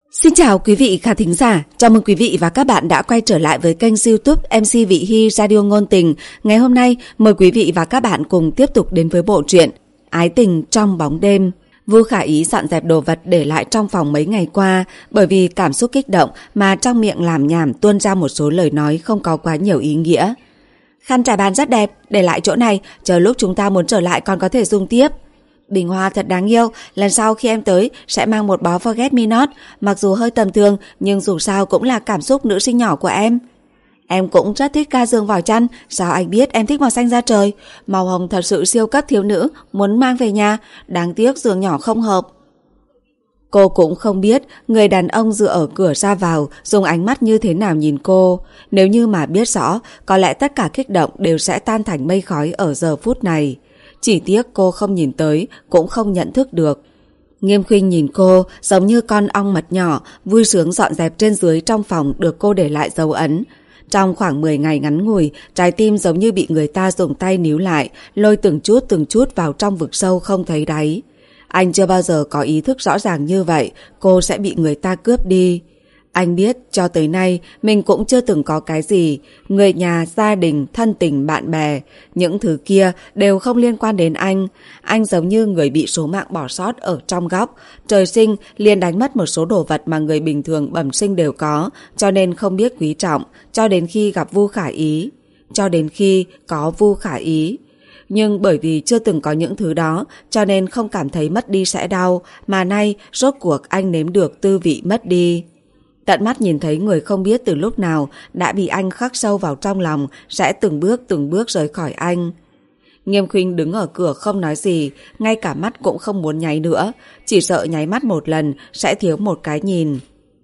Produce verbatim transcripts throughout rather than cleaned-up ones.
Xin chào quý vị khán thính giả, chào mừng quý vị và các bạn đã quay trở lại với kênh YouTube em xê Vị Hy Radio Ngôn Tình. Ngày hôm nay, mời quý vị và các bạn cùng tiếp tục đến với bộ truyện Ái Tình Trong Bóng Đêm. Vu Khả Ý dọn dẹp đồ vật để lại trong phòng mấy ngày qua, bởi vì cảm xúc kích động mà trong miệng làm nhảm tuôn ra một số lời nói không có quá nhiều ý nghĩa. Khăn trải bàn rất đẹp, để lại chỗ này, chờ lúc chúng ta muốn trở lại còn có thể dùng tiếp. Bình hoa thật đáng yêu, lần sau khi em tới sẽ mang một bó Forget Me Not, mặc dù hơi tầm thường nhưng dù sao cũng là cảm xúc nữ sinh nhỏ của em. Em cũng rất thích ca dương vỏ chăn, sao anh biết em thích màu xanh da trời, màu hồng thật sự siêu cấp thiếu nữ, muốn mang về nhà, đáng tiếc giường nhỏ không hợp. Cô cũng không biết người đàn ông dựa ở cửa ra vào dùng ánh mắt như thế nào nhìn cô, nếu như mà biết rõ, có lẽ tất cả kích động đều sẽ tan thành mây khói ở giờ phút này. Chỉ tiếc cô không nhìn tới, cũng không nhận thức được. Nghiêm Khuynh nhìn cô giống như con ong mật nhỏ, vui sướng dọn dẹp trên dưới trong phòng được cô để lại dấu ấn. Trong khoảng mười ngày ngắn ngủi, trái tim giống như bị người ta dùng tay níu lại, lôi từng chút từng chút vào trong vực sâu không thấy đáy. Anh chưa bao giờ có ý thức rõ ràng như vậy, cô sẽ bị người ta cướp đi. Anh biết cho tới nay mình cũng chưa từng có cái gì, người nhà, gia đình, thân tình, bạn bè, những thứ kia đều không liên quan đến anh. Anh giống như người bị số mạng bỏ sót ở trong góc, trời sinh liền đánh mất một số đồ vật mà người bình thường bẩm sinh đều có, cho nên không biết quý trọng, cho đến khi gặp Vu Khả Ý, cho đến khi có Vu Khả Ý. Nhưng bởi vì chưa từng có những thứ đó, cho nên không cảm thấy mất đi sẽ đau, mà nay rốt cuộc anh nếm được tư vị mất đi. Tận mắt nhìn thấy người không biết từ lúc nào đã bị anh khắc sâu vào trong lòng, sẽ từng bước từng bước rời khỏi anh. Nghiêm Khuynh đứng ở cửa không nói gì, ngay cả mắt cũng không muốn nháy nữa, chỉ sợ nháy mắt một lần sẽ thiếu một cái nhìn.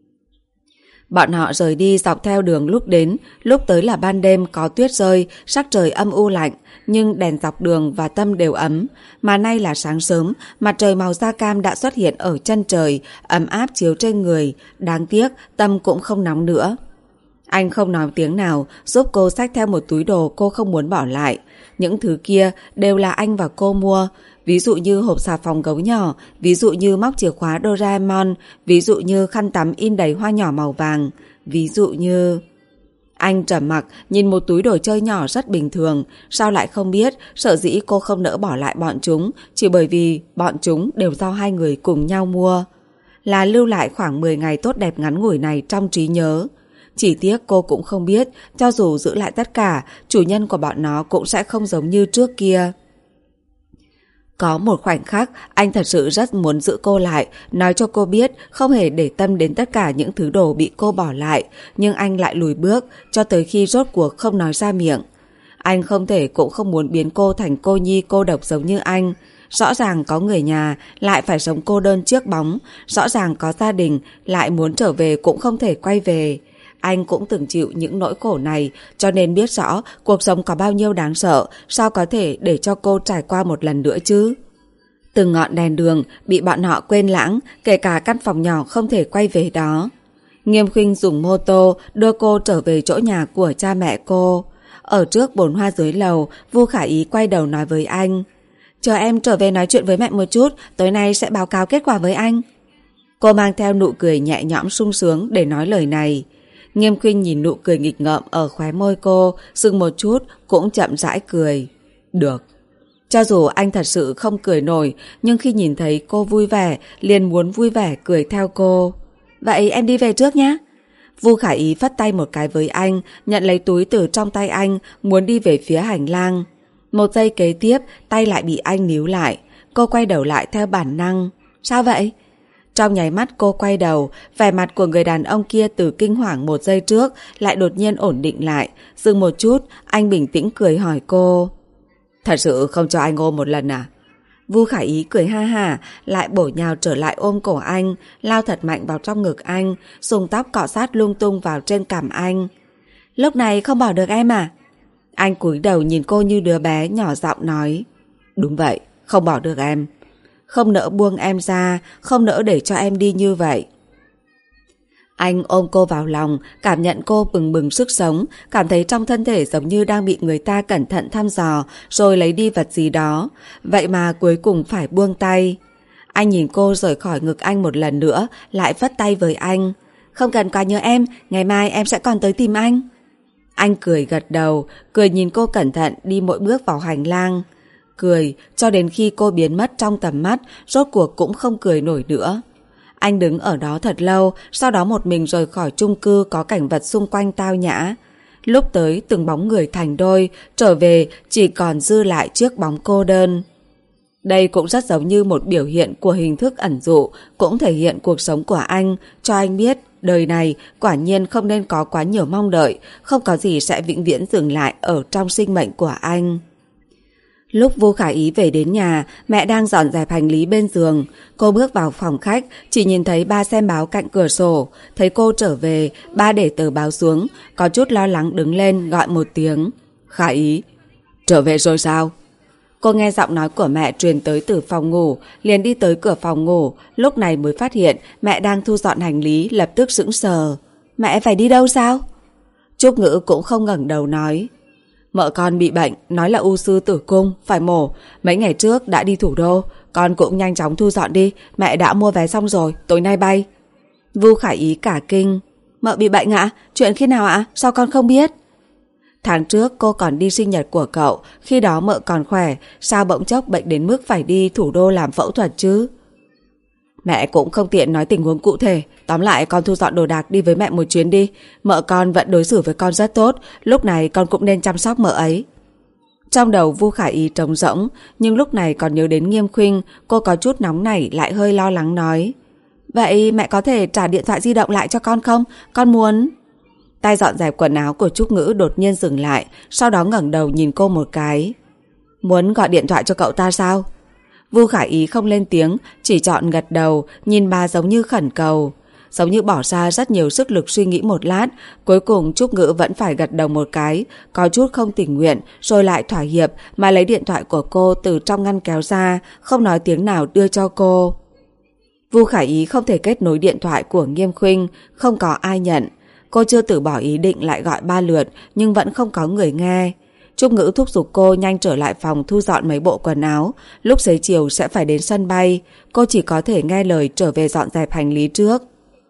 Bọn họ rời đi dọc theo đường, lúc đến, lúc tới là ban đêm có tuyết rơi, sắc trời âm u lạnh, nhưng đèn dọc đường và tâm đều ấm. Mà nay là sáng sớm, mặt trời màu da cam đã xuất hiện ở chân trời, ấm áp chiếu trên người, đáng tiếc tâm cũng không nóng nữa. Anh không nói tiếng nào, giúp cô xách theo một túi đồ cô không muốn bỏ lại. Những thứ kia đều là anh và cô mua, ví dụ như hộp xà phòng gấu nhỏ, ví dụ như móc chìa khóa Doraemon, ví dụ như khăn tắm in đầy hoa nhỏ màu vàng, ví dụ như... Anh trầm mặc nhìn một túi đồ chơi nhỏ rất bình thường, sao lại không biết sở dĩ cô không nỡ bỏ lại bọn chúng, chỉ bởi vì bọn chúng đều do hai người cùng nhau mua. Là lưu lại khoảng mười ngày tốt đẹp ngắn ngủi này trong trí nhớ. Chỉ tiếc cô cũng không biết, cho dù giữ lại tất cả, chủ nhân của bọn nó cũng sẽ không giống như trước kia. Có một khoảnh khắc, anh thật sự rất muốn giữ cô lại, nói cho cô biết không hề để tâm đến tất cả những thứ đồ bị cô bỏ lại, nhưng anh lại lùi bước, cho tới khi rốt cuộc không nói ra miệng. Anh không thể cũng không muốn biến cô thành cô nhi cô độc giống như anh. Rõ ràng có người nhà, lại phải sống cô đơn trước bóng, rõ ràng có gia đình, lại muốn trở về cũng không thể quay về. Anh cũng từng chịu những nỗi khổ này, cho nên biết rõ cuộc sống có bao nhiêu đáng sợ, sao có thể để cho cô trải qua một lần nữa chứ. Từng ngọn đèn đường bị bọn họ quên lãng, kể cả căn phòng nhỏ không thể quay về đó. Nghiêm Khuynh dùng mô tô đưa cô trở về chỗ nhà của cha mẹ cô. Ở trước bồn hoa dưới lầu, Vu Khả Ý quay đầu nói với anh: "Chờ em trở về nói chuyện với mẹ một chút, tối nay sẽ báo cáo kết quả với anh." Cô mang theo nụ cười nhẹ nhõm sung sướng để nói lời này. Nghiêm Khuynh nhìn nụ cười nghịch ngợm ở khóe môi cô, dừng một chút cũng chậm rãi cười. Được. Cho dù anh thật sự không cười nổi, nhưng khi nhìn thấy cô vui vẻ, liền muốn vui vẻ cười theo cô. Vậy em đi về trước nhé. Vu Khả Ý phất tay một cái với anh, nhận lấy túi từ trong tay anh, muốn đi về phía hành lang. Một giây kế tiếp, tay lại bị anh níu lại. Cô quay đầu lại theo bản năng. Sao vậy? Trong nháy mắt cô quay đầu, vẻ mặt của người đàn ông kia từ kinh hoàng một giây trước lại đột nhiên ổn định lại. Dừng một chút, anh bình tĩnh cười hỏi cô: "Thật sự không cho anh ôm một lần à?" Vu Khả Ý cười ha hả, lại bổ nhào trở lại ôm cổ anh, lao thật mạnh vào trong ngực anh, dùng tóc cọ sát lung tung vào trên cằm anh. "Lúc này không bỏ được em à?" Anh cúi đầu nhìn cô như đứa bé, nhỏ giọng nói: "Đúng vậy, không bỏ được em. Không nỡ buông em ra, không nỡ để cho em đi như vậy." Anh ôm cô vào lòng, cảm nhận cô bừng bừng sức sống, cảm thấy trong thân thể giống như đang bị người ta cẩn thận thăm dò rồi lấy đi vật gì đó. Vậy mà cuối cùng phải buông tay. Anh nhìn cô rời khỏi ngực anh một lần nữa, lại vất tay với anh. Không cần quá nhớ em, ngày mai em sẽ còn tới tìm anh. Anh cười gật đầu, cười nhìn cô cẩn thận đi mỗi bước vào hành lang. Cười cho đến khi cô biến mất trong tầm mắt, rốt cuộc cũng không cười nổi nữa. Anh đứng ở đó thật lâu, sau đó một mình rời khỏi chung cư có cảnh vật xung quanh tao nhã. Lúc tới từng bóng người thành đôi, trở về chỉ còn dư lại chiếc bóng cô đơn. Đây cũng rất giống như một biểu hiện của hình thức ẩn dụ, cũng thể hiện cuộc sống của anh, cho anh biết đời này quả nhiên không nên có quá nhiều mong đợi, không có gì sẽ vĩnh viễn dừng lại ở trong sinh mệnh của anh. Lúc Vu Khả Ý về đến nhà, mẹ đang dọn dẹp hành lý bên giường. Cô bước vào phòng khách, chỉ nhìn thấy ba xem báo cạnh cửa sổ. Thấy cô trở về, ba để tờ báo xuống, có chút lo lắng đứng lên gọi một tiếng. Khả Ý, trở về rồi sao? Cô nghe giọng nói của mẹ truyền tới từ phòng ngủ, liền đi tới cửa phòng ngủ, lúc này mới phát hiện mẹ đang thu dọn hành lý, lập tức sững sờ. Mẹ phải đi đâu sao? Trúc Ngữ cũng không ngẩng đầu nói. Mợ con bị bệnh, nói là u sư tử cung, phải mổ. Mấy ngày trước đã đi thủ đô, con cũng nhanh chóng thu dọn đi, mẹ đã mua vé xong rồi, tối nay bay. Vu Khả Ý cả kinh. Mợ bị bệnh ạ? Chuyện khi nào ạ? Sao con không biết? Tháng trước cô còn đi sinh nhật của cậu, khi đó mợ còn khỏe, sao bỗng chốc bệnh đến mức phải đi thủ đô làm phẫu thuật chứ? Mẹ cũng không tiện nói tình huống cụ thể, tóm lại con thu dọn đồ đạc đi với mẹ một chuyến đi. Mợ con vẫn đối xử với con rất tốt, lúc này con cũng nên chăm sóc mợ ấy. Trong đầu Vu Khả Ý trống rỗng, nhưng lúc này còn nhớ đến Nghiêm Khuynh, cô có chút nóng nảy lại hơi lo lắng nói. Vậy mẹ có thể trả điện thoại di động lại cho con không? Con muốn... Tay dọn dẹp quần áo của Trúc Ngữ đột nhiên dừng lại, sau đó ngẩng đầu nhìn cô một cái. Muốn gọi điện thoại cho cậu ta sao? Vu Khả Ý không lên tiếng, chỉ chọn gật đầu, nhìn bà giống như khẩn cầu. Giống như bỏ ra rất nhiều sức lực suy nghĩ một lát, cuối cùng Trúc Ngữ vẫn phải gật đầu một cái, có chút không tình nguyện, rồi lại thỏa hiệp mà lấy điện thoại của cô từ trong ngăn kéo ra, không nói tiếng nào đưa cho cô. Vu Khả Ý không thể kết nối điện thoại của Nghiêm Khuynh, không có ai nhận. Cô chưa từ bỏ ý định lại gọi ba lượt, nhưng vẫn không có người nghe. Trúc Ngữ thúc giục cô nhanh trở lại phòng thu dọn mấy bộ quần áo, lúc xế chiều sẽ phải đến sân bay. Cô chỉ có thể nghe lời trở về dọn dẹp hành lý trước.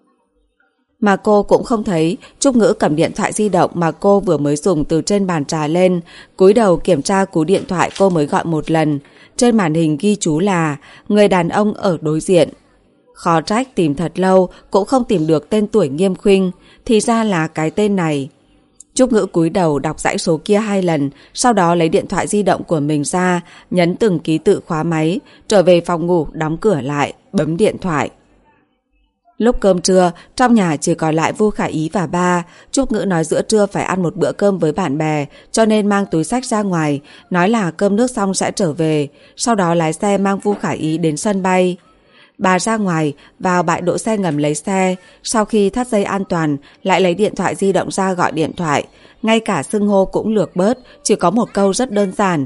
Mà cô cũng không thấy Trúc Ngữ cầm điện thoại di động mà cô vừa mới dùng từ trên bàn trà lên, cúi đầu kiểm tra cú điện thoại cô mới gọi một lần. Trên màn hình ghi chú là người đàn ông ở đối diện. Khó trách tìm thật lâu cũng không tìm được tên tuổi Nghiêm Khuynh, thì ra là cái tên này. Trúc Ngữ cúi đầu đọc dãy số kia hai lần, sau đó lấy điện thoại di động của mình ra, nhấn từng ký tự khóa máy, trở về phòng ngủ đóng cửa lại, bấm điện thoại. Lúc cơm trưa, trong nhà chỉ còn lại Vu Khả Ý và ba. Trúc Ngữ nói giữa trưa phải ăn một bữa cơm với bạn bè, cho nên mang túi xách ra ngoài, nói là cơm nước xong sẽ trở về, sau đó lái xe mang Vu Khả Ý đến sân bay. Bà ra ngoài, vào bãi đỗ xe ngầm lấy xe, sau khi thắt dây an toàn, lại lấy điện thoại di động ra gọi điện thoại. Ngay cả xưng hô cũng lược bớt, chỉ có một câu rất đơn giản.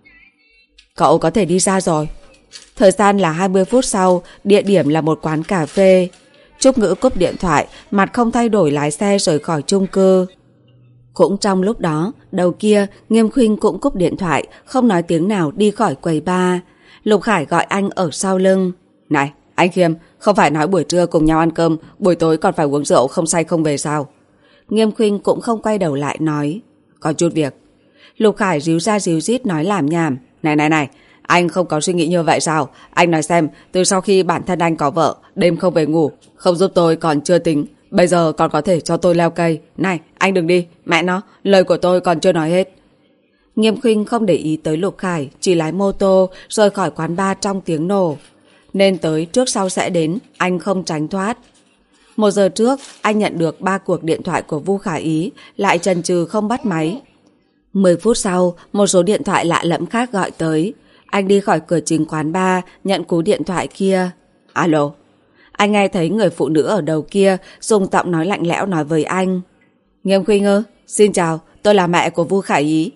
Cậu có thể đi ra rồi. Thời gian là hai mươi phút sau, địa điểm là một quán cà phê. Trúc Ngữ cúp điện thoại, mặt không thay đổi lái xe rời khỏi chung cư. Cũng trong lúc đó, đầu kia, Nghiêm Khuynh cũng cúp điện thoại, không nói tiếng nào đi khỏi quầy bar. Lục Khải gọi anh ở sau lưng. Này, anh Khiêm, không phải nói buổi trưa cùng nhau ăn cơm, buổi tối còn phải uống rượu không say không về sao? Nghiêm Khuynh cũng không quay đầu lại nói. Có chút việc. Lục Khải ríu ra ríu rít nói làm nhảm. Này này này, anh không có suy nghĩ như vậy sao? Anh nói xem, từ sau khi bản thân anh có vợ, đêm không về ngủ, không giúp tôi còn chưa tính, bây giờ còn có thể cho tôi leo cây. Này, anh đừng đi, mẹ nó, lời của tôi còn chưa nói hết. Nghiêm Khuynh không để ý tới Lục Khải, chỉ lái mô tô rời khỏi quán bar trong tiếng nổ. Nên tới trước sau sẽ đến, anh không tránh thoát. Một giờ trước, anh nhận được ba cuộc điện thoại của Vu Khả Ý, lại chần chừ không bắt máy. Mười phút sau, một số điện thoại lạ lẫm khác gọi tới. Anh đi khỏi cửa chính quán bar, nhận cú điện thoại kia. Alo. Anh nghe thấy người phụ nữ ở đầu kia dùng giọng nói lạnh lẽo nói với anh. Nghiêm Khuynh ư, xin chào, tôi là mẹ của Vu Khả Ý.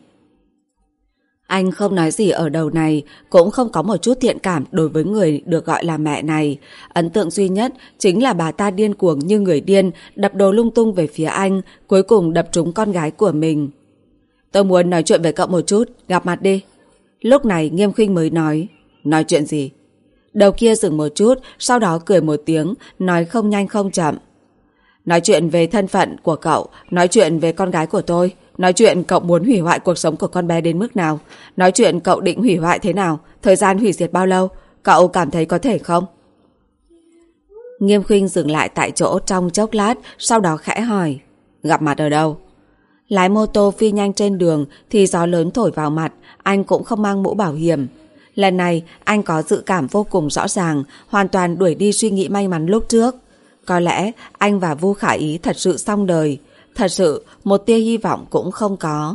Anh không nói gì ở đầu này, cũng không có một chút thiện cảm đối với người được gọi là mẹ này. Ấn tượng duy nhất chính là bà ta điên cuồng như người điên, đập đồ lung tung về phía anh, cuối cùng đập trúng con gái của mình. Tôi muốn nói chuyện với cậu một chút, gặp mặt đi. Lúc này Nghiêm Khuynh mới nói. Nói chuyện gì? Đầu kia dừng một chút, sau đó cười một tiếng, nói không nhanh không chậm. Nói chuyện về thân phận của cậu, nói chuyện về con gái của tôi, nói chuyện cậu muốn hủy hoại cuộc sống của con bé đến mức nào, nói chuyện cậu định hủy hoại thế nào, thời gian hủy diệt bao lâu, cậu cảm thấy có thể không? Nghiêm Khuynh dừng lại tại chỗ trong chốc lát, sau đó khẽ hỏi, gặp mặt ở đâu? Lái mô tô phi nhanh trên đường thì gió lớn thổi vào mặt, anh cũng không mang mũ bảo hiểm. Lần này anh có dự cảm vô cùng rõ ràng, hoàn toàn đuổi đi suy nghĩ may mắn lúc trước. Có lẽ anh và Vu Khả Ý thật sự xong đời, thật sự một tia hy vọng cũng không có.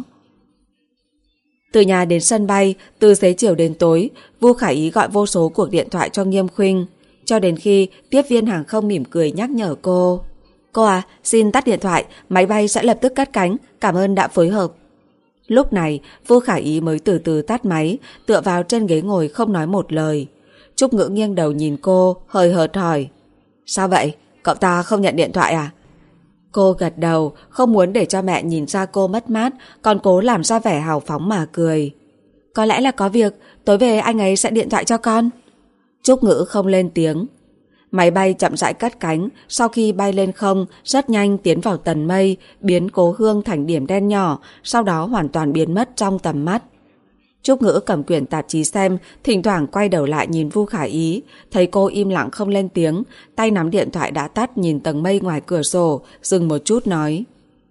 Từ nhà đến sân bay, từ xế chiều đến tối, Vu Khả Ý gọi vô số cuộc điện thoại cho Nghiêm Khuynh, cho đến khi tiếp viên hàng không mỉm cười nhắc nhở cô. Cô à, xin tắt điện thoại, máy bay sẽ lập tức cất cánh, cảm ơn đã phối hợp. Lúc này, Vu Khả Ý mới từ từ tắt máy, tựa vào trên ghế ngồi không nói một lời. Trúc Ngữ nghiêng đầu nhìn cô, hơi hợt hỏi. Sao vậy? Cậu ta không nhận điện thoại à? Cô gật đầu, không muốn để cho mẹ nhìn ra cô mất mát, còn cố làm ra vẻ hào phóng mà cười. Có lẽ là có việc, tối về anh ấy sẽ điện thoại cho con. Trúc Ngữ không lên tiếng. Máy bay chậm rãi cất cánh, sau khi bay lên không, rất nhanh tiến vào tầng mây, biến Cố Hương thành điểm đen nhỏ, sau đó hoàn toàn biến mất trong tầm mắt. Trúc Ngữ cầm quyển tạp chí xem, thỉnh thoảng quay đầu lại nhìn Vu Khả Ý, thấy cô im lặng không lên tiếng, tay nắm điện thoại đã tắt nhìn tầng mây ngoài cửa sổ, dừng một chút nói.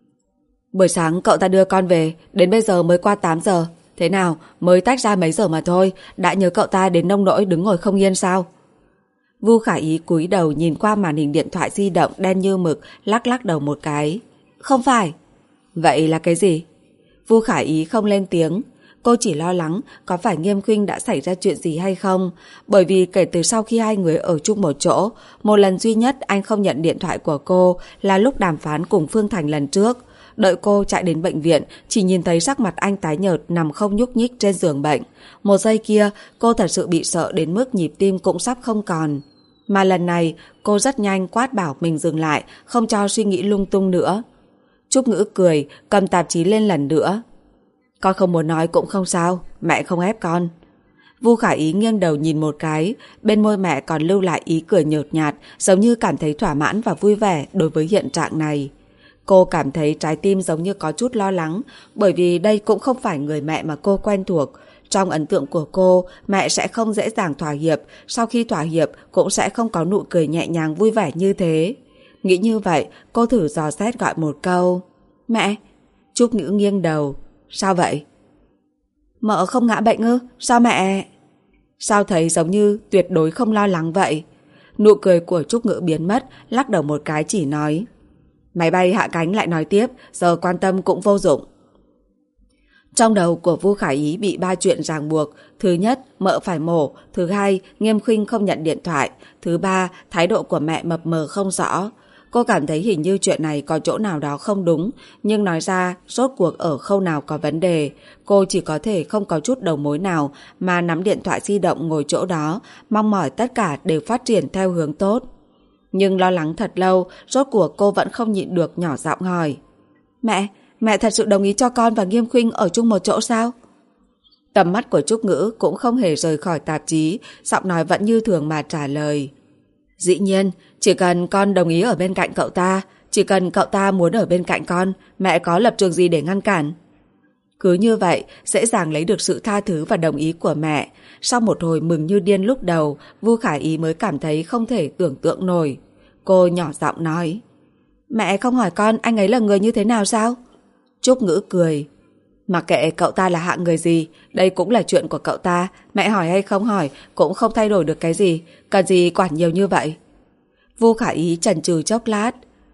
Buổi sáng cậu ta đưa con về, đến bây giờ mới qua tám giờ. Thế nào, mới tách ra mấy giờ mà thôi, đã nhớ cậu ta đến nông nỗi đứng ngồi không yên sao? Vu Khả Ý cúi đầu nhìn qua màn hình điện thoại di động đen như mực, lắc lắc đầu một cái. Không phải. Vậy là cái gì? Vu Khả Ý không lên tiếng. Cô chỉ lo lắng có phải Nghiêm Khuynh đã xảy ra chuyện gì hay không, bởi vì kể từ sau khi hai người ở chung một chỗ, một lần duy nhất anh không nhận điện thoại của cô là lúc đàm phán cùng Phương Thành lần trước. Đợi cô chạy đến bệnh viện, chỉ nhìn thấy sắc mặt anh tái nhợt nằm không nhúc nhích trên giường bệnh. Một giây kia, cô thật sự bị sợ đến mức nhịp tim cũng sắp không còn. Mà lần này, cô rất nhanh quát bảo mình dừng lại, không cho suy nghĩ lung tung nữa. Trúc Ngữ cười, cầm tạp chí lên lần nữa. Con không muốn nói cũng không sao, mẹ không ép con. Vu Khả Ý nghiêng đầu nhìn một cái, bên môi mẹ còn lưu lại ý cười nhợt nhạt, giống như cảm thấy thỏa mãn và vui vẻ đối với hiện trạng này. Cô cảm thấy trái tim giống như có chút lo lắng, bởi vì đây cũng không phải người mẹ mà cô quen thuộc. Trong ấn tượng của cô, mẹ sẽ không dễ dàng thỏa hiệp, sau khi thỏa hiệp cũng sẽ không có nụ cười nhẹ nhàng vui vẻ như thế. Nghĩ như vậy, cô thử dò xét gọi một câu. Mẹ! Trúc Ngữ nghiêng đầu. Sao vậy? Mợ không ngã bệnh ư? Sao mẹ? Sao thấy giống như tuyệt đối không lo lắng vậy? Nụ cười của Trúc Ngữ biến mất, lắc đầu một cái chỉ nói. Máy bay hạ cánh lại nói tiếp, giờ quan tâm cũng vô dụng. Trong đầu của Vu Khả Ý bị ba chuyện ràng buộc. Thứ nhất, mợ phải mổ. Thứ hai, Nghiêm Khuynh không nhận điện thoại. Thứ ba, thái độ của mẹ mập mờ không rõ. Cô cảm thấy hình như chuyện này có chỗ nào đó không đúng, nhưng nói ra rốt cuộc ở khâu nào có vấn đề. Cô chỉ có thể không có chút đầu mối nào mà nắm điện thoại di động ngồi chỗ đó, mong mỏi tất cả đều phát triển theo hướng tốt. Nhưng lo lắng thật lâu, rốt cuộc cô vẫn không nhịn được nhỏ giọng hỏi. Mẹ, mẹ thật sự đồng ý cho con và Nghiêm Khuynh ở chung một chỗ sao? Tầm mắt của Trúc Ngữ cũng không hề rời khỏi tạp chí, giọng nói vẫn như thường mà trả lời. Dĩ nhiên, chỉ cần con đồng ý ở bên cạnh cậu ta, chỉ cần cậu ta muốn ở bên cạnh con, mẹ có lập trường gì để ngăn cản. Cứ như vậy, dễ dàng lấy được sự tha thứ và đồng ý của mẹ. Sau một hồi mừng như điên lúc đầu, Vu Khả Ý mới cảm thấy không thể tưởng tượng nổi. Cô nhỏ giọng nói. Mẹ không hỏi con anh ấy là người như thế nào sao? Trúc Ngữ cười. Mặc kệ cậu ta là hạng người gì, đây cũng là chuyện của cậu ta, mẹ hỏi hay không hỏi cũng không thay đổi được cái gì, cần gì quản nhiều như vậy. Vu Khả Ý chần chừ chốc lát.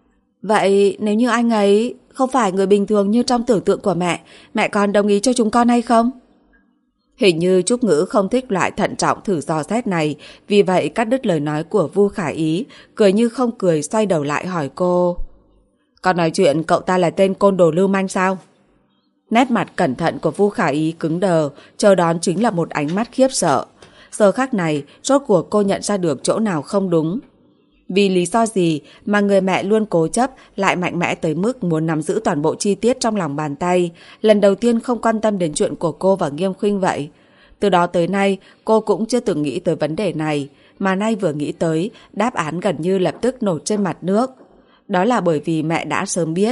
Vậy nếu như anh ấy không phải người bình thường như trong tưởng tượng của mẹ, mẹ còn đồng ý cho chúng con hay không? Hình như Trúc Ngữ không thích loại thận trọng thử dò xét này, vì vậy cắt đứt lời nói của Vu Khả Ý, cười như không cười xoay đầu lại hỏi cô. Con nói chuyện cậu ta là tên côn đồ lưu manh sao? Nét mặt cẩn thận của Vu Khả Ý cứng đờ, chờ đón chính là một ánh mắt khiếp sợ. Giờ khắc này, rốt cuộc cô nhận ra được chỗ nào không đúng. Vì lý do gì mà người mẹ luôn cố chấp lại mạnh mẽ tới mức muốn nắm giữ toàn bộ chi tiết trong lòng bàn tay, lần đầu tiên không quan tâm đến chuyện của cô và Nghiêm Khuynh vậy? Từ đó tới nay, cô cũng chưa từng nghĩ tới vấn đề này, mà nay vừa nghĩ tới, đáp án gần như lập tức nổi trên mặt nước. Đó là bởi vì mẹ đã sớm biết.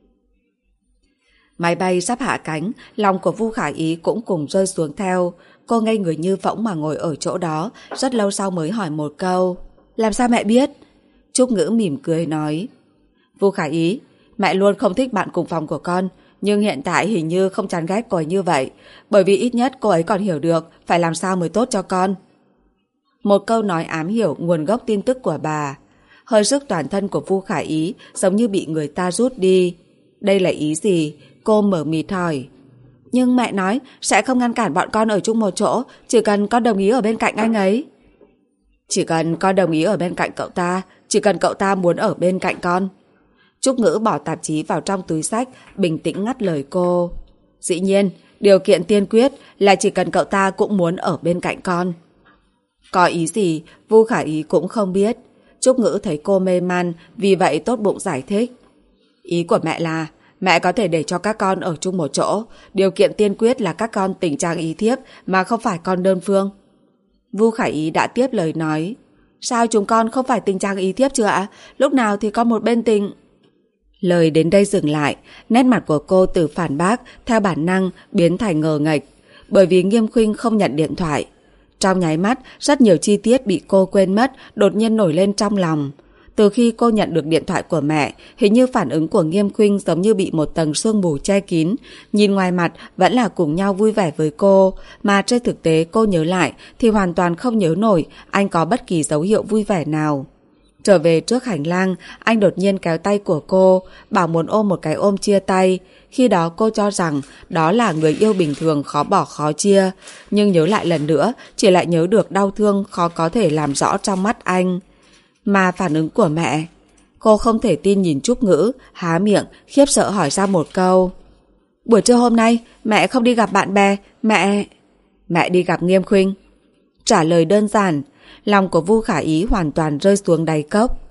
Máy bay sắp hạ cánh, lòng của Vu Khả Ý cũng cùng rơi xuống theo. Cô ngây người như phỗng mà ngồi ở chỗ đó, rất lâu sau mới hỏi một câu. Làm sao mẹ biết? Trúc Ngữ mỉm cười nói. Vu Khả Ý, mẹ luôn không thích bạn cùng phòng của con, nhưng hiện tại hình như không chán ghét cô ấy như vậy, bởi vì ít nhất cô ấy còn hiểu được phải làm sao mới tốt cho con. Một câu nói ám hiểu nguồn gốc tin tức của bà. Hơi sức toàn thân của Vu Khả Ý giống như bị người ta rút đi. Đây là ý gì? Cô mở mịt hỏi. Nhưng mẹ nói sẽ không ngăn cản bọn con ở chung một chỗ, chỉ cần con đồng ý ở bên cạnh anh ấy. Chỉ cần con đồng ý ở bên cạnh cậu ta, chỉ cần cậu ta muốn ở bên cạnh con. Trúc Ngữ bỏ tạp chí vào trong túi xách, bình tĩnh ngắt lời cô. Dĩ nhiên, điều kiện tiên quyết là chỉ cần cậu ta cũng muốn ở bên cạnh con. Có ý gì, Vu Khả Ý cũng không biết. Trúc Ngữ thấy cô mê man, vì vậy tốt bụng giải thích. Ý của mẹ là, mẹ có thể để cho các con ở chung một chỗ, điều kiện tiên quyết là các con tình trạng ý thiếp mà không phải con đơn phương. Vu Khả Ý đã tiếp lời nói. Sao chúng con không phải tình trạng ý thiếp chưa ạ? Lúc nào thì con một bên tình... Lời đến đây dừng lại, nét mặt của cô từ phản bác theo bản năng biến thành ngờ nghệch, bởi vì Nghiêm Khuynh không nhận điện thoại. Trong nháy mắt, rất nhiều chi tiết bị cô quên mất đột nhiên nổi lên trong lòng. Từ khi cô nhận được điện thoại của mẹ, hình như phản ứng của Nghiêm Khuynh giống như bị một tầng sương mù che kín. Nhìn ngoài mặt vẫn là cùng nhau vui vẻ với cô, mà trên thực tế cô nhớ lại thì hoàn toàn không nhớ nổi anh có bất kỳ dấu hiệu vui vẻ nào. Trở về trước hành lang, anh đột nhiên kéo tay của cô, bảo muốn ôm một cái ôm chia tay. Khi đó cô cho rằng đó là người yêu bình thường khó bỏ khó chia, nhưng nhớ lại lần nữa, chỉ lại nhớ được đau thương khó có thể làm rõ trong mắt anh. Mà phản ứng của mẹ, cô không thể tin nhìn Trúc Ngữ, há miệng, khiếp sợ hỏi ra một câu. Buổi trưa hôm nay, mẹ không đi gặp bạn bè, mẹ... Mẹ đi gặp Nghiêm Khuynh. Trả lời đơn giản, lòng của Vu Khả Ý hoàn toàn rơi xuống đáy cốc.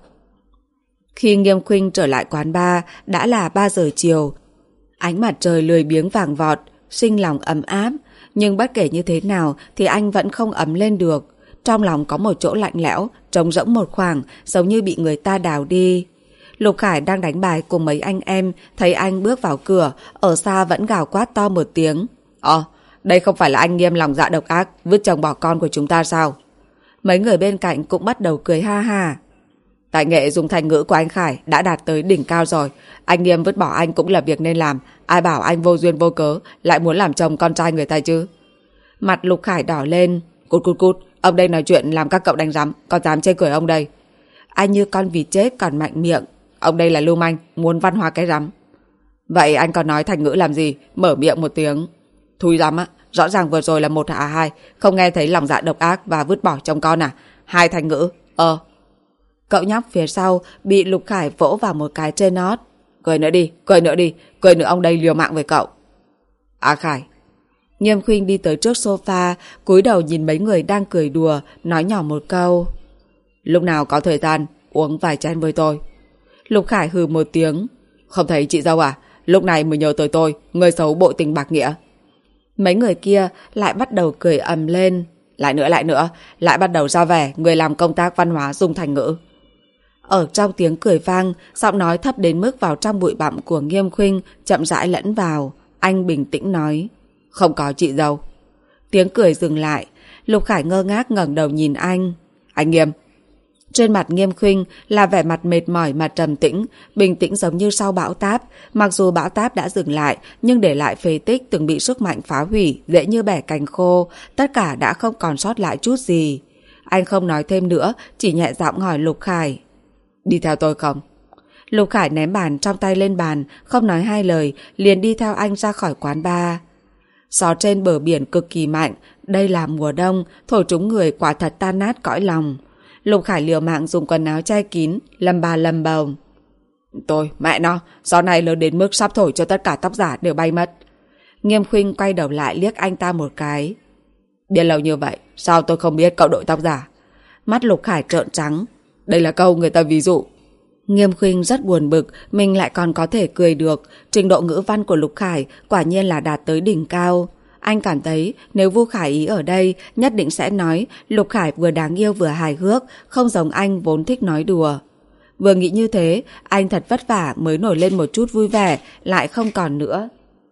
Khi Nghiêm Khuynh trở lại quán bar, đã là ba giờ chiều. Ánh mặt trời lười biếng vàng vọt, sinh lòng ấm áp, nhưng bất kể như thế nào thì anh vẫn không ấm lên được. Trong lòng có một chỗ lạnh lẽo, trống rỗng một khoảng, giống như bị người ta đào đi. Lục Khải đang đánh bài cùng mấy anh em, thấy anh bước vào cửa, ở xa vẫn gào quát to một tiếng. Ồ, đây không phải là anh Nghiêm lòng dạ độc ác, vứt chồng bỏ con của chúng ta sao? Mấy người bên cạnh cũng bắt đầu cười ha ha. Tài nghệ dùng thành ngữ của anh Khải đã đạt tới đỉnh cao rồi. Anh Nghiêm vứt bỏ anh cũng là việc nên làm. Ai bảo anh vô duyên vô cớ lại muốn làm chồng con trai người ta chứ? Mặt Lục Khải đỏ lên. Cút cút cút, ông đây nói chuyện làm các cậu đánh rắm, còn dám chê cười ông đây. Anh như con vịt chết còn mạnh miệng. Ông đây là lưu manh, muốn văn hóa cái rắm. Vậy anh còn nói thành ngữ làm gì? Mở miệng một tiếng. Thui rắm á, rõ ràng vừa rồi là một hạ hai, không nghe thấy lòng dạ độc ác và vứt bỏ chồng con à? Hai thành ngữ. Ờ. Cậu nhóc phía sau bị Lục Khải vỗ vào một cái trên nót. Cười nữa đi, cười nữa đi, cười nữa ông đây liều mạng với cậu. À Khải. Nghiêm Khuynh đi tới trước sofa, cúi đầu nhìn mấy người đang cười đùa, nói nhỏ một câu. Lúc nào có thời gian, uống vài chén với tôi. Lục Khải hừ một tiếng. Không thấy chị dâu à? Lúc này mới nhớ tới tôi, người xấu bội tình bạc nghĩa. Mấy người kia lại bắt đầu cười ầm lên. Lại nữa, lại nữa, lại bắt đầu ra vẻ người làm công tác văn hóa dùng thành ngữ. Ở trong tiếng cười vang, giọng nói thấp đến mức vào trong bụi bặm của Nghiêm Khuynh chậm rãi lẫn vào. Anh bình tĩnh nói. Không có chị dâu. Tiếng cười dừng lại. Lục Khải ngơ ngác ngẩng đầu nhìn anh. Anh Nghiêm. Trên mặt Nghiêm Khuynh là vẻ mặt mệt mỏi mà trầm tĩnh, bình tĩnh giống như sau bão táp. Mặc dù bão táp đã dừng lại, nhưng để lại phế tích từng bị sức mạnh phá hủy, dễ như bẻ cành khô, tất cả đã không còn sót lại chút gì. Anh không nói thêm nữa, chỉ nhẹ giọng hỏi Lục Khải. Đi theo tôi không? Lục Khải ném bàn trong tay lên bàn, không nói hai lời, liền đi theo anh ra khỏi quán bar. Gió trên bờ biển cực kỳ mạnh, đây là mùa đông, thổi trúng người quả thật tan nát cõi lòng. Lục Khải liều mạng dùng quần áo che kín, lầm bà lầm bầu. Tôi, mẹ nó, gió này lớn đến mức sắp thổi cho tất cả tóc giả đều bay mất. Nghiêm Khuynh quay đầu lại liếc anh ta một cái. Biết lâu như vậy, sao tôi không biết cậu đội tóc giả? Mắt Lục Khải trợn trắng. Đây là câu người ta ví dụ. Nghiêm Khuynh rất buồn bực, mình lại còn có thể cười được. Trình độ ngữ văn của Lục Khải quả nhiên là đạt tới đỉnh cao. Anh cảm thấy nếu Vu Khải Ý ở đây nhất định sẽ nói Lục Khải vừa đáng yêu vừa hài hước, không giống anh vốn thích nói đùa. Vừa nghĩ như thế, anh thật vất vả mới nổi lên một chút vui vẻ, lại không còn nữa.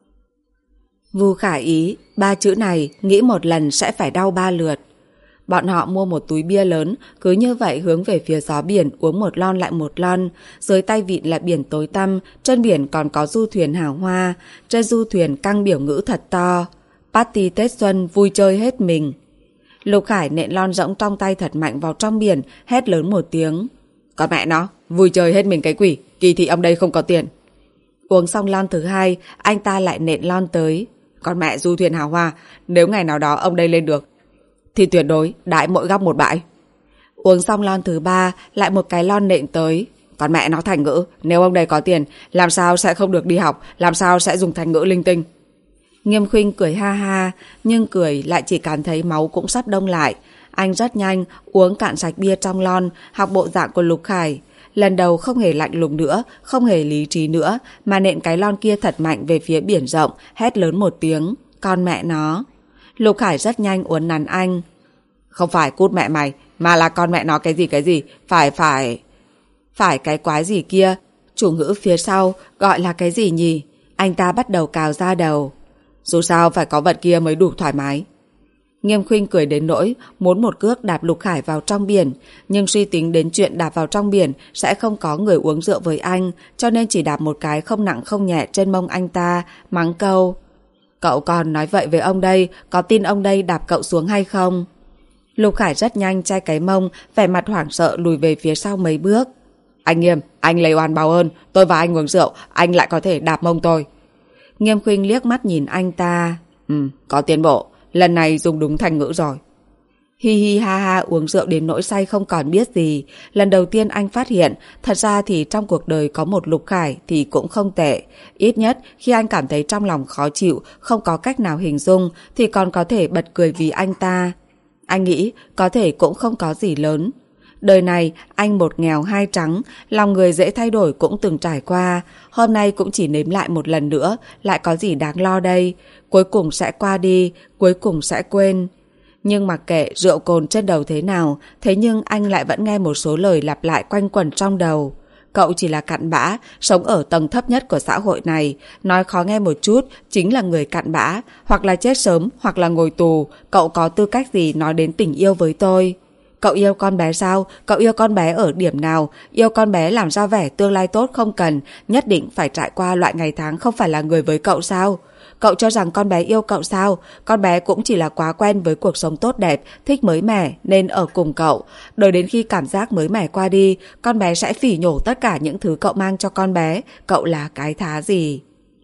Vu Khải Ý, ba chữ này nghĩ một lần sẽ phải đau ba lượt. Bọn họ mua một túi bia lớn, cứ như vậy hướng về phía gió biển uống một lon lại một lon. Dưới tay vịn là biển tối tăm, trên biển còn có du thuyền hào hoa. Trên du thuyền căng biểu ngữ thật to. Party Tết Xuân vui chơi hết mình. Lục Khải nện lon rỗng trong tay thật mạnh vào trong biển, hét lớn một tiếng. Còn mẹ nó, vui chơi hết mình cái quỷ, kỳ thị ông đây không có tiền. Uống xong lon thứ hai, anh ta lại nện lon tới. Còn mẹ du thuyền hào hoa, nếu ngày nào đó ông đây lên được thì tuyệt đối đãi mỗi góc một bãi. Uống xong lon thứ ba, lại một cái lon nện tới. Còn mẹ nó thành ngữ, nếu ông đây có tiền, làm sao sẽ không được đi học, làm sao sẽ dùng thành ngữ linh tinh. Nghiêm Khuynh cười ha ha, nhưng cười lại chỉ cảm thấy máu cũng sắp đông lại. Anh rất nhanh uống cạn sạch bia trong lon, học bộ dạng của Lục Khải. Lần đầu không hề lạnh lùng nữa, không hề lý trí nữa, mà nện cái lon kia thật mạnh về phía biển rộng, hét lớn một tiếng. Con mẹ nó. Lục Khải rất nhanh uốn nắn anh. Không phải cút mẹ mày, mà là con mẹ nó cái gì cái gì, phải phải... Phải cái quái gì kia, chủ ngữ phía sau gọi là cái gì nhỉ? Anh ta bắt đầu cào ra đầu. Dù sao phải có vật kia mới đủ thoải mái. Nghiêm Khuynh cười đến nỗi muốn một cước đạp Lục Khải vào trong biển, nhưng suy tính đến chuyện đạp vào trong biển sẽ không có người uống rượu với anh, cho nên chỉ đạp một cái không nặng không nhẹ trên mông anh ta, mắng câu. Cậu còn nói vậy với ông đây, có tin ông đây đạp cậu xuống hay không? Lục Khải rất nhanh chai cái mông, vẻ mặt hoảng sợ lùi về phía sau mấy bước. Anh Nghiêm, anh lấy oan báo ơn, tôi và anh uống rượu, anh lại có thể đạp mông tôi. Nghiêm Khuynh liếc mắt nhìn anh ta. Ừ, có tiến bộ, lần này dùng đúng thành ngữ rồi. Hi hi ha ha uống rượu đến nỗi say không còn biết gì. Lần đầu tiên anh phát hiện, thật ra thì trong cuộc đời có một Lục Khải thì cũng không tệ. Ít nhất khi anh cảm thấy trong lòng khó chịu, không có cách nào hình dung, thì còn có thể bật cười vì anh ta. Anh nghĩ có thể cũng không có gì lớn. Đời này anh một nghèo hai trắng, lòng người dễ thay đổi cũng từng trải qua. Hôm nay cũng chỉ nếm lại một lần nữa, lại có gì đáng lo đây. Cuối cùng sẽ qua đi, cuối cùng sẽ quên. Nhưng mặc kệ rượu cồn trên đầu thế nào, thế nhưng anh lại vẫn nghe một số lời lặp lại quanh quẩn trong đầu. Cậu chỉ là cặn bã, sống ở tầng thấp nhất của xã hội này. Nói khó nghe một chút, chính là người cặn bã. Hoặc là chết sớm, hoặc là ngồi tù. Cậu có tư cách gì nói đến tình yêu với tôi? Cậu yêu con bé sao? Cậu yêu con bé ở điểm nào? Yêu con bé làm ra vẻ tương lai tốt không cần, nhất định phải trải qua loại ngày tháng không phải là người với cậu sao? Cậu cho rằng con bé yêu cậu sao? Con bé cũng chỉ là quá quen với cuộc sống tốt đẹp, thích mới mẻ nên ở cùng cậu. Đợi đến khi cảm giác mới mẻ qua đi, con bé sẽ phỉ nhổ tất cả những thứ cậu mang cho con bé. Cậu là cái thá gì?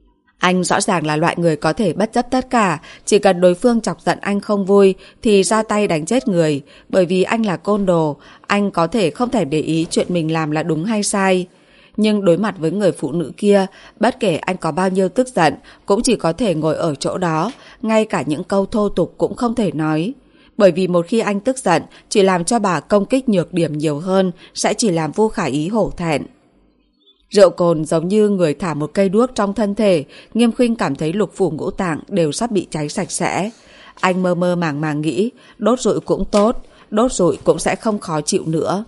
Anh rõ ràng là loại người có thể bất chấp tất cả, chỉ cần đối phương chọc giận anh không vui thì ra tay đánh chết người. Bởi vì anh là côn đồ, anh có thể không thể để ý chuyện mình làm là đúng hay sai. Nhưng đối mặt với người phụ nữ kia, bất kể anh có bao nhiêu tức giận, cũng chỉ có thể ngồi ở chỗ đó, ngay cả những câu thô tục cũng không thể nói. Bởi vì một khi anh tức giận, chỉ làm cho bà công kích nhược điểm nhiều hơn, sẽ chỉ làm Vu Khải Ý hổ thẹn. Rượu cồn giống như người thả một cây đuốc trong thân thể, Nghiêm Khuynh cảm thấy lục phủ ngũ tạng đều sắp bị cháy sạch sẽ. Anh mơ mơ màng màng nghĩ, đốt rụi cũng tốt, đốt rụi cũng sẽ không khó chịu nữa.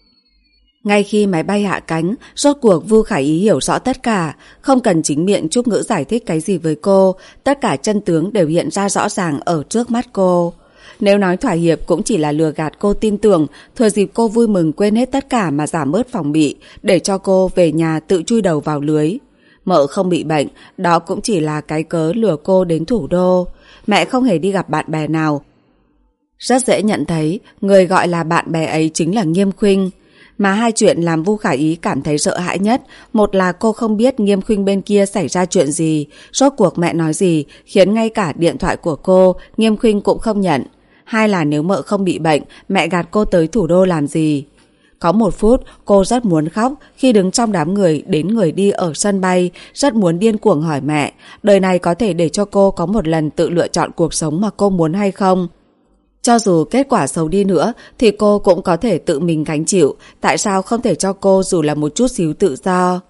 Ngay khi máy bay hạ cánh, rốt cuộc Vu Khải Ý hiểu rõ tất cả, không cần chính miệng Trúc Ngữ giải thích cái gì với cô, tất cả chân tướng đều hiện ra rõ ràng ở trước mắt cô. Nếu nói thỏa hiệp cũng chỉ là lừa gạt cô tin tưởng, thừa dịp cô vui mừng quên hết tất cả mà giảm bớt phòng bị, để cho cô về nhà tự chui đầu vào lưới. Mợ không bị bệnh, đó cũng chỉ là cái cớ lừa cô đến thủ đô. Mẹ không hề đi gặp bạn bè nào. Rất dễ nhận thấy, người gọi là bạn bè ấy chính là Nghiêm Khuynh. Mà hai chuyện làm Vu Khải Ý cảm thấy sợ hãi nhất, một là cô không biết Nghiêm Khuynh bên kia xảy ra chuyện gì, rốt cuộc mẹ nói gì, khiến ngay cả điện thoại của cô, Nghiêm Khuynh cũng không nhận. Hai là nếu mợ không bị bệnh, mẹ gạt cô tới thủ đô làm gì. Có một phút, cô rất muốn khóc khi đứng trong đám người đến người đi ở sân bay, rất muốn điên cuồng hỏi mẹ, đời này có thể để cho cô có một lần tự lựa chọn cuộc sống mà cô muốn hay không? Cho dù kết quả xấu đi nữa thì cô cũng có thể tự mình gánh chịu, tại sao không thể cho cô dù là một chút xíu tự do?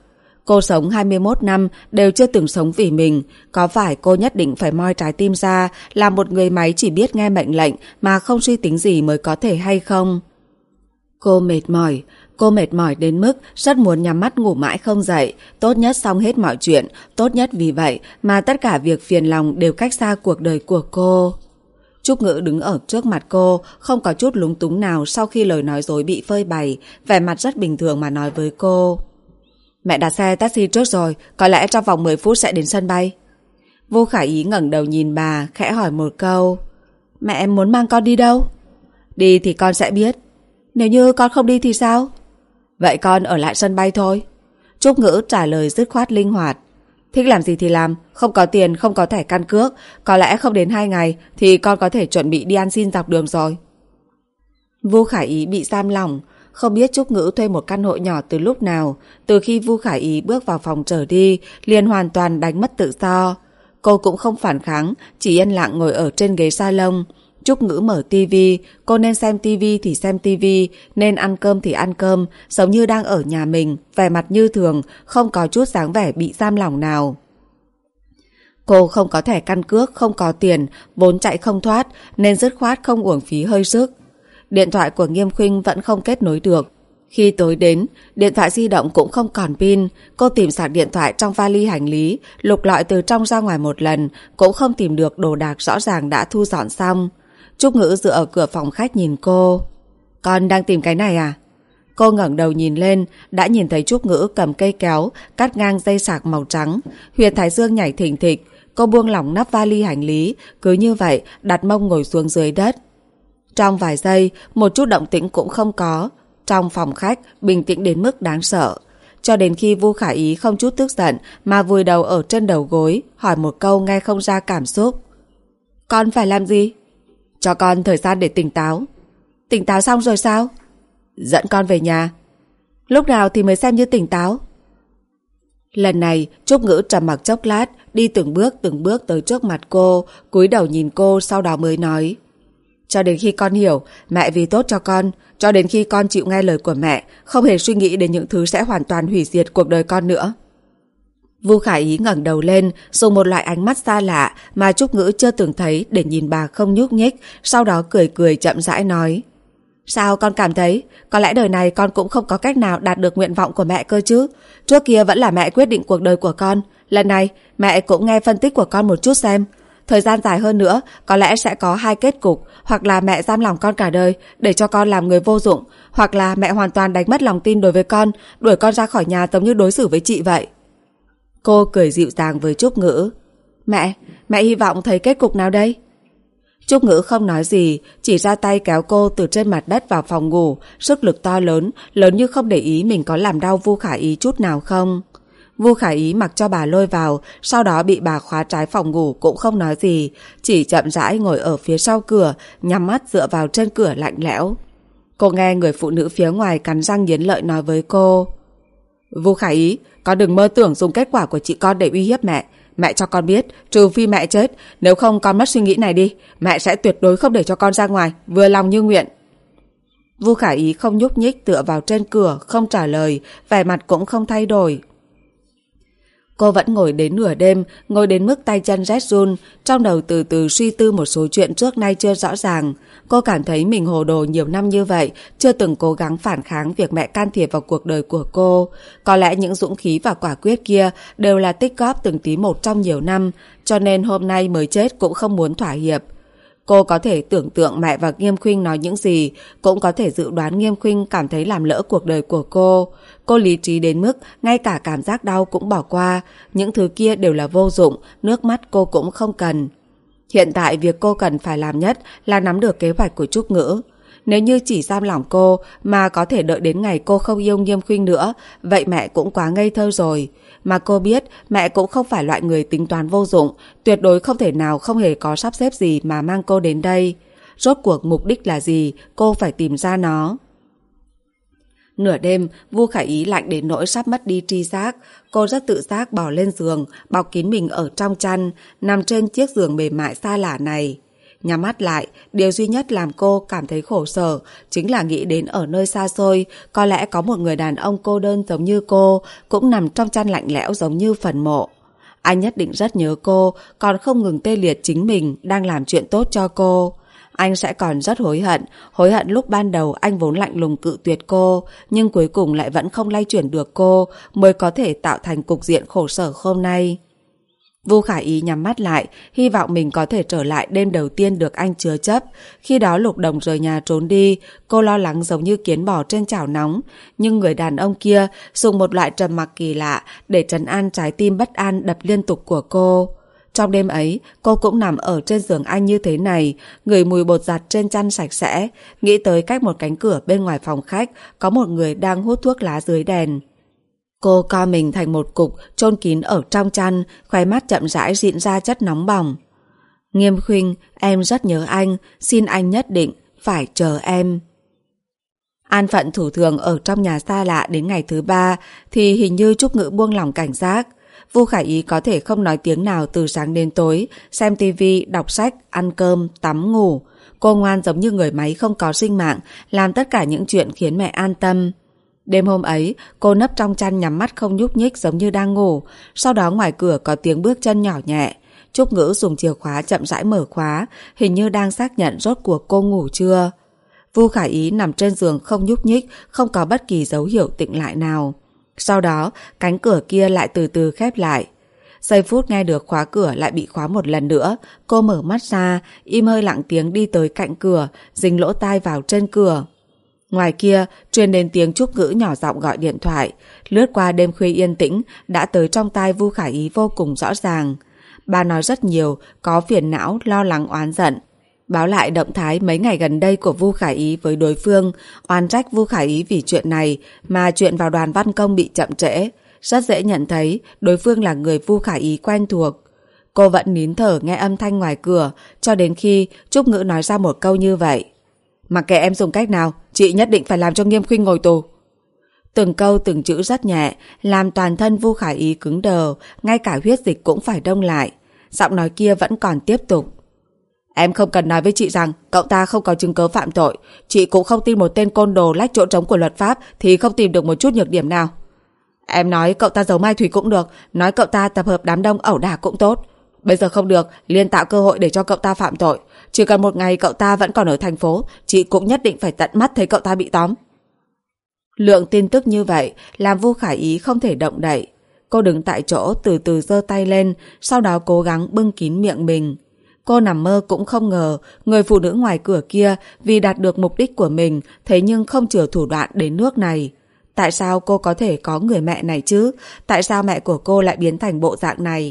Cô sống hai mươi mốt năm đều chưa từng sống vì mình. Có phải cô nhất định phải moi trái tim ra, là một người máy chỉ biết nghe mệnh lệnh mà không suy tính gì mới có thể hay không? Cô mệt mỏi. Cô mệt mỏi đến mức rất muốn nhắm mắt ngủ mãi không dậy. Tốt nhất xong hết mọi chuyện. Tốt nhất vì vậy mà tất cả việc phiền lòng đều cách xa cuộc đời của cô. Trúc Ngữ đứng ở trước mặt cô, không có chút lúng túng nào sau khi lời nói dối bị phơi bày, vẻ mặt rất bình thường mà nói với cô. Mẹ đặt xe taxi trước rồi, có lẽ trong vòng mười phút sẽ đến sân bay. Vu Khải Ý ngẩng đầu nhìn bà, khẽ hỏi một câu. Mẹ em muốn mang con đi đâu? Đi thì con sẽ biết. Nếu như con không đi thì sao? Vậy con ở lại sân bay thôi. Trúc Ngữ trả lời dứt khoát linh hoạt. Thích làm gì thì làm, không có tiền, không có thẻ căn cước, có lẽ không đến hai ngày thì con có thể chuẩn bị đi ăn xin dọc đường rồi. Vu Khải Ý bị giam lỏng, không biết Trúc Ngữ thuê một căn hộ nhỏ từ lúc nào. Từ khi Vu Khải Ý bước vào phòng trở đi, liền hoàn toàn đánh mất tự do. Cô cũng không phản kháng, chỉ yên lặng ngồi ở trên ghế salon. Trúc Ngữ mở tivi, cô nên xem tivi thì xem tivi, nên ăn cơm thì ăn cơm, giống như đang ở nhà mình, vẻ mặt như thường, không có chút dáng vẻ bị giam lỏng nào. Cô không có thẻ căn cước, không có tiền, vốn chạy không thoát, nên dứt khoát không uổng phí hơi sức. Điện thoại của Nghiêm Khuynh vẫn không kết nối được. Khi tối đến, điện thoại di động cũng không còn pin. Cô tìm sạc điện thoại trong vali hành lý, lục lọi từ trong ra ngoài một lần, cũng không tìm được đồ đạc rõ ràng đã thu dọn xong. Trúc Ngữ dựa ở cửa phòng khách nhìn cô. Con đang tìm cái này à? Cô ngẩng đầu nhìn lên, đã nhìn thấy Trúc Ngữ cầm cây kéo, cắt ngang dây sạc màu trắng. Huyệt thái dương nhảy thình thịch. Cô buông lỏng nắp vali hành lý, cứ như vậy đặt mông ngồi xuống dưới đất. Trong vài giây, một chút động tĩnh cũng không có. Trong phòng khách, bình tĩnh đến mức đáng sợ. Cho đến khi Vu Khải Ý không chút tức giận mà vùi đầu ở trên đầu gối, hỏi một câu nghe không ra cảm xúc. Con phải làm gì? Cho con thời gian để tỉnh táo. Tỉnh táo xong rồi sao? Dẫn con về nhà. Lúc nào thì mới xem như tỉnh táo? Lần này, Trúc Ngữ trầm mặc chốc lát, đi từng bước từng bước tới trước mặt cô, cúi đầu nhìn cô, sau đó mới nói. Cho đến khi con hiểu, mẹ vì tốt cho con, cho đến khi con chịu nghe lời của mẹ, không hề suy nghĩ đến những thứ sẽ hoàn toàn hủy diệt cuộc đời con nữa. Vu Khải Ý ngẩng đầu lên, dùng một loại ánh mắt xa lạ mà Trúc Ngữ chưa từng thấy để nhìn bà không nhúc nhích, sau đó cười cười chậm rãi nói. Sao con cảm thấy, có lẽ đời này con cũng không có cách nào đạt được nguyện vọng của mẹ cơ chứ? Trước kia vẫn là mẹ quyết định cuộc đời của con, lần này mẹ cũng nghe phân tích của con một chút xem. Thời gian dài hơn nữa, có lẽ sẽ có hai kết cục, hoặc là mẹ giam lòng con cả đời, để cho con làm người vô dụng, hoặc là mẹ hoàn toàn đánh mất lòng tin đối với con, đuổi con ra khỏi nhà giống như đối xử với chị vậy. Cô cười dịu dàng với Trúc Ngữ. Mẹ, mẹ hy vọng thấy kết cục nào đây? Trúc Ngữ không nói gì, chỉ ra tay kéo cô từ trên mặt đất vào phòng ngủ, sức lực to lớn, lớn như không để ý mình có làm đau Vu Khải Ý chút nào không. Vu Khải Ý mặc cho bà lôi vào, sau đó bị bà khóa trái phòng ngủ cũng không nói gì, chỉ chậm rãi ngồi ở phía sau cửa, nhắm mắt dựa vào trên cửa lạnh lẽo. Cô nghe người phụ nữ phía ngoài cắn răng nghiến lợi nói với cô. Vu Khải Ý, con đừng mơ tưởng dùng kết quả của chị con để uy hiếp mẹ. Mẹ cho con biết, trừ phi mẹ chết, nếu không con mất suy nghĩ này đi, mẹ sẽ tuyệt đối không để cho con ra ngoài, vừa lòng như nguyện. Vu Khải Ý không nhúc nhích tựa vào trên cửa, không trả lời, vẻ mặt cũng không thay đổi. Cô vẫn ngồi đến nửa đêm, ngồi đến mức tay chân rét run, trong đầu từ từ suy tư một số chuyện trước nay chưa rõ ràng. Cô cảm thấy mình hồ đồ nhiều năm như vậy, chưa từng cố gắng phản kháng việc mẹ can thiệp vào cuộc đời của cô. Có lẽ những dũng khí và quả quyết kia đều là tích góp từng tí một trong nhiều năm, cho nên hôm nay mới chết cũng không muốn thỏa hiệp. Cô có thể tưởng tượng mẹ và Nghiêm Khuynh nói những gì, cũng có thể dự đoán Nghiêm Khuynh cảm thấy làm lỡ cuộc đời của cô. Cô lý trí đến mức ngay cả cảm giác đau cũng bỏ qua, những thứ kia đều là vô dụng, nước mắt cô cũng không cần. Hiện tại việc cô cần phải làm nhất là nắm được kế hoạch của Trúc Ngữ. Nếu như chỉ giam lỏng cô mà có thể đợi đến ngày cô không yêu Nghiêm Khuynh nữa, vậy mẹ cũng quá ngây thơ rồi. Mà cô biết mẹ cũng không phải loại người tính toán vô dụng, tuyệt đối không thể nào không hề có sắp xếp gì mà mang cô đến đây. Rốt cuộc mục đích là gì, cô phải tìm ra nó. Nửa đêm, Vu Khải Ý lạnh đến nỗi sắp mất đi tri giác. Cô rất tự giác bò lên giường, bọc kín mình ở trong chăn, nằm trên chiếc giường mềm mại xa lạ này. Nhắm mắt lại, điều duy nhất làm cô cảm thấy khổ sở chính là nghĩ đến ở nơi xa xôi, có lẽ có một người đàn ông cô đơn giống như cô, cũng nằm trong chăn lạnh lẽo giống như phần mộ. Anh nhất định rất nhớ cô, còn không ngừng tê liệt chính mình đang làm chuyện tốt cho cô. Anh sẽ còn rất hối hận, hối hận lúc ban đầu anh vốn lạnh lùng cự tuyệt cô, nhưng cuối cùng lại vẫn không lay chuyển được cô, mới có thể tạo thành cục diện khổ sở hôm nay. Vu Khả Ý nhắm mắt lại, hy vọng mình có thể trở lại đêm đầu tiên được anh chứa chấp. Khi đó Lục Đồng rời nhà trốn đi, cô lo lắng giống như kiến bò trên chảo nóng. Nhưng người đàn ông kia dùng một loại trầm mặc kỳ lạ để trấn an trái tim bất an đập liên tục của cô. Trong đêm ấy, cô cũng nằm ở trên giường anh như thế này, ngửi mùi bột giặt trên chăn sạch sẽ, nghĩ tới cách một cánh cửa bên ngoài phòng khách có một người đang hút thuốc lá dưới đèn. Cô co mình thành một cục, chôn kín ở trong chăn, khóe mắt chậm rãi rịn ra chất nóng bỏng. Nghiêm Khuynh, em rất nhớ anh, xin anh nhất định phải chờ em. An phận thủ thường ở trong nhà xa lạ đến ngày thứ ba, thì hình như Trúc Ngữ buông lỏng cảnh giác. Vu Khả Ý có thể không nói tiếng nào từ sáng đến tối, xem tivi, đọc sách, ăn cơm, tắm, ngủ. Cô ngoan giống như người máy không có sinh mạng, làm tất cả những chuyện khiến mẹ an tâm. Đêm hôm ấy, cô nấp trong chăn nhắm mắt không nhúc nhích giống như đang ngủ. Sau đó ngoài cửa có tiếng bước chân nhỏ nhẹ. Trúc Ngữ dùng chìa khóa chậm rãi mở khóa, hình như đang xác nhận rốt cuộc cô ngủ chưa. Vu Khả Ý nằm trên giường không nhúc nhích, không có bất kỳ dấu hiệu tĩnh lại nào. Sau đó, cánh cửa kia lại từ từ khép lại. Giây phút nghe được khóa cửa lại bị khóa một lần nữa, cô mở mắt ra, im hơi lặng tiếng đi tới cạnh cửa, dính lỗ tai vào chân cửa. Ngoài kia, truyền đến tiếng Trúc Ngữ nhỏ giọng gọi điện thoại, lướt qua đêm khuya yên tĩnh, đã tới trong tai Vu Khả Ý vô cùng rõ ràng. Bà nói rất nhiều, có phiền não, lo lắng, oán giận. Báo lại động thái mấy ngày gần đây của Vu Khả Ý với đối phương, oan trách Vu Khả Ý vì chuyện này mà chuyện vào đoàn văn công bị chậm trễ. Rất dễ nhận thấy đối phương là người Vu Khả Ý quen thuộc. Cô vẫn nín thở nghe âm thanh ngoài cửa, cho đến khi Trúc Ngữ nói ra một câu như vậy. Mặc kệ em dùng cách nào, chị nhất định phải làm cho Nghiêm Khuynh ngồi tù. Từng câu từng chữ rất nhẹ, làm toàn thân Vu Khả Ý cứng đờ, ngay cả huyết dịch cũng phải đông lại. Giọng nói kia vẫn còn tiếp tục. Em không cần nói với chị rằng cậu ta không có chứng cớ phạm tội. Chị cũng không tin một tên côn đồ lách chỗ trống của luật pháp thì không tìm được một chút nhược điểm nào. Em nói cậu ta giấu Mai Thủy cũng được, nói cậu ta tập hợp đám đông ẩu đả cũng tốt. Bây giờ không được, liền tạo cơ hội để cho cậu ta phạm tội. Chỉ cần một ngày cậu ta vẫn còn ở thành phố, chị cũng nhất định phải tận mắt thấy cậu ta bị tóm. Lượng tin tức như vậy làm Vu Khả Ý không thể động đậy. Cô đứng tại chỗ từ từ giơ tay lên, sau đó cố gắng bưng kín miệng mình. Cô nằm mơ cũng không ngờ người phụ nữ ngoài cửa kia vì đạt được mục đích của mình thế nhưng không chừa thủ đoạn đến nước này. Tại sao cô có thể có người mẹ này chứ? Tại sao mẹ của cô lại biến thành bộ dạng này?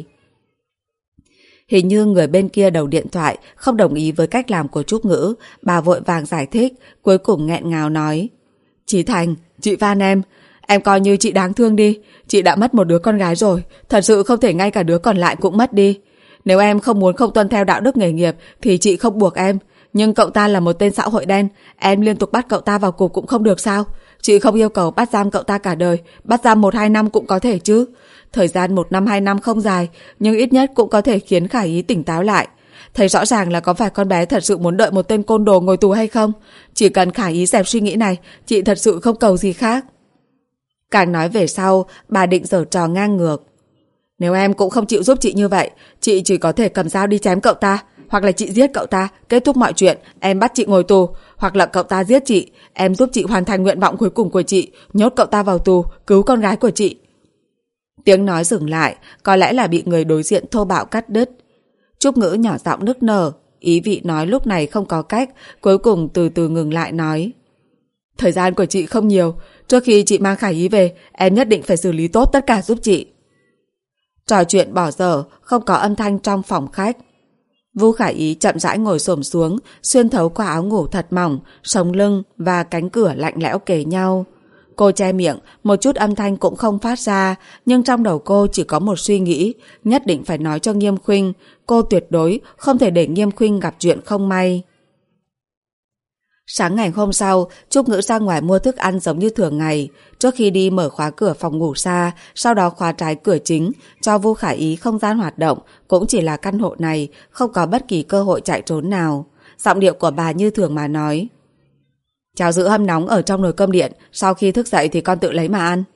Hình như người bên kia đầu điện thoại không đồng ý với cách làm của Trúc Ngữ. Bà vội vàng giải thích, cuối cùng nghẹn ngào nói. Chí Thành, chị van em. Em coi như chị đáng thương đi. Chị đã mất một đứa con gái rồi, thật sự không thể ngay cả đứa còn lại cũng mất đi. Nếu em không muốn không tuân theo đạo đức nghề nghiệp thì chị không buộc em. Nhưng cậu ta là một tên xã hội đen, em liên tục bắt cậu ta vào cục cũng không được sao? Chị không yêu cầu bắt giam cậu ta cả đời, bắt giam một hai năm cũng có thể chứ. Thời gian một năm hai năm không dài, nhưng ít nhất cũng có thể khiến Khả Ý tỉnh táo lại. Thấy rõ ràng là có phải con bé thật sự muốn đợi một tên côn đồ ngồi tù hay không? Chỉ cần Khả Ý dẹp suy nghĩ này, chị thật sự không cầu gì khác. Càng nói về sau, bà định giở trò ngang ngược. Nếu em cũng không chịu giúp chị như vậy, chị chỉ có thể cầm dao đi chém cậu ta, hoặc là chị giết cậu ta, kết thúc mọi chuyện, em bắt chị ngồi tù, hoặc là cậu ta giết chị, em giúp chị hoàn thành nguyện vọng cuối cùng của chị, nhốt cậu ta vào tù, cứu con gái của chị. Tiếng nói dừng lại, có lẽ là bị người đối diện thô bạo cắt đứt. Trúc Ngữ nhỏ giọng nức nở, ý vị nói lúc này không có cách, cuối cùng từ từ ngừng lại nói. Thời gian của chị không nhiều, trước khi chị mang Khả Ý về, em nhất định phải xử lý tốt tất cả giúp chị. Trò chuyện bỏ dở, không có âm thanh trong phòng khách. Vu Khả Ý chậm rãi ngồi xổm xuống, xuyên thấu qua áo ngủ thật mỏng, sống lưng và cánh cửa lạnh lẽo kề nhau. Cô che miệng, một chút âm thanh cũng không phát ra, nhưng trong đầu cô chỉ có một suy nghĩ, nhất định phải nói cho Nghiêm Khuynh, cô tuyệt đối không thể để Nghiêm Khuynh gặp chuyện không may. Sáng ngày hôm sau, Trúc Ngữ ra ngoài mua thức ăn giống như thường ngày. Trước khi đi mở khóa cửa phòng ngủ xa, sau đó khóa trái cửa chính, cho Vu Khải Ý không gian hoạt động, cũng chỉ là căn hộ này, không có bất kỳ cơ hội chạy trốn nào. Giọng điệu của bà như thường mà nói. Cháo giữ hâm nóng ở trong nồi cơm điện, sau khi thức dậy thì con tự lấy mà ăn.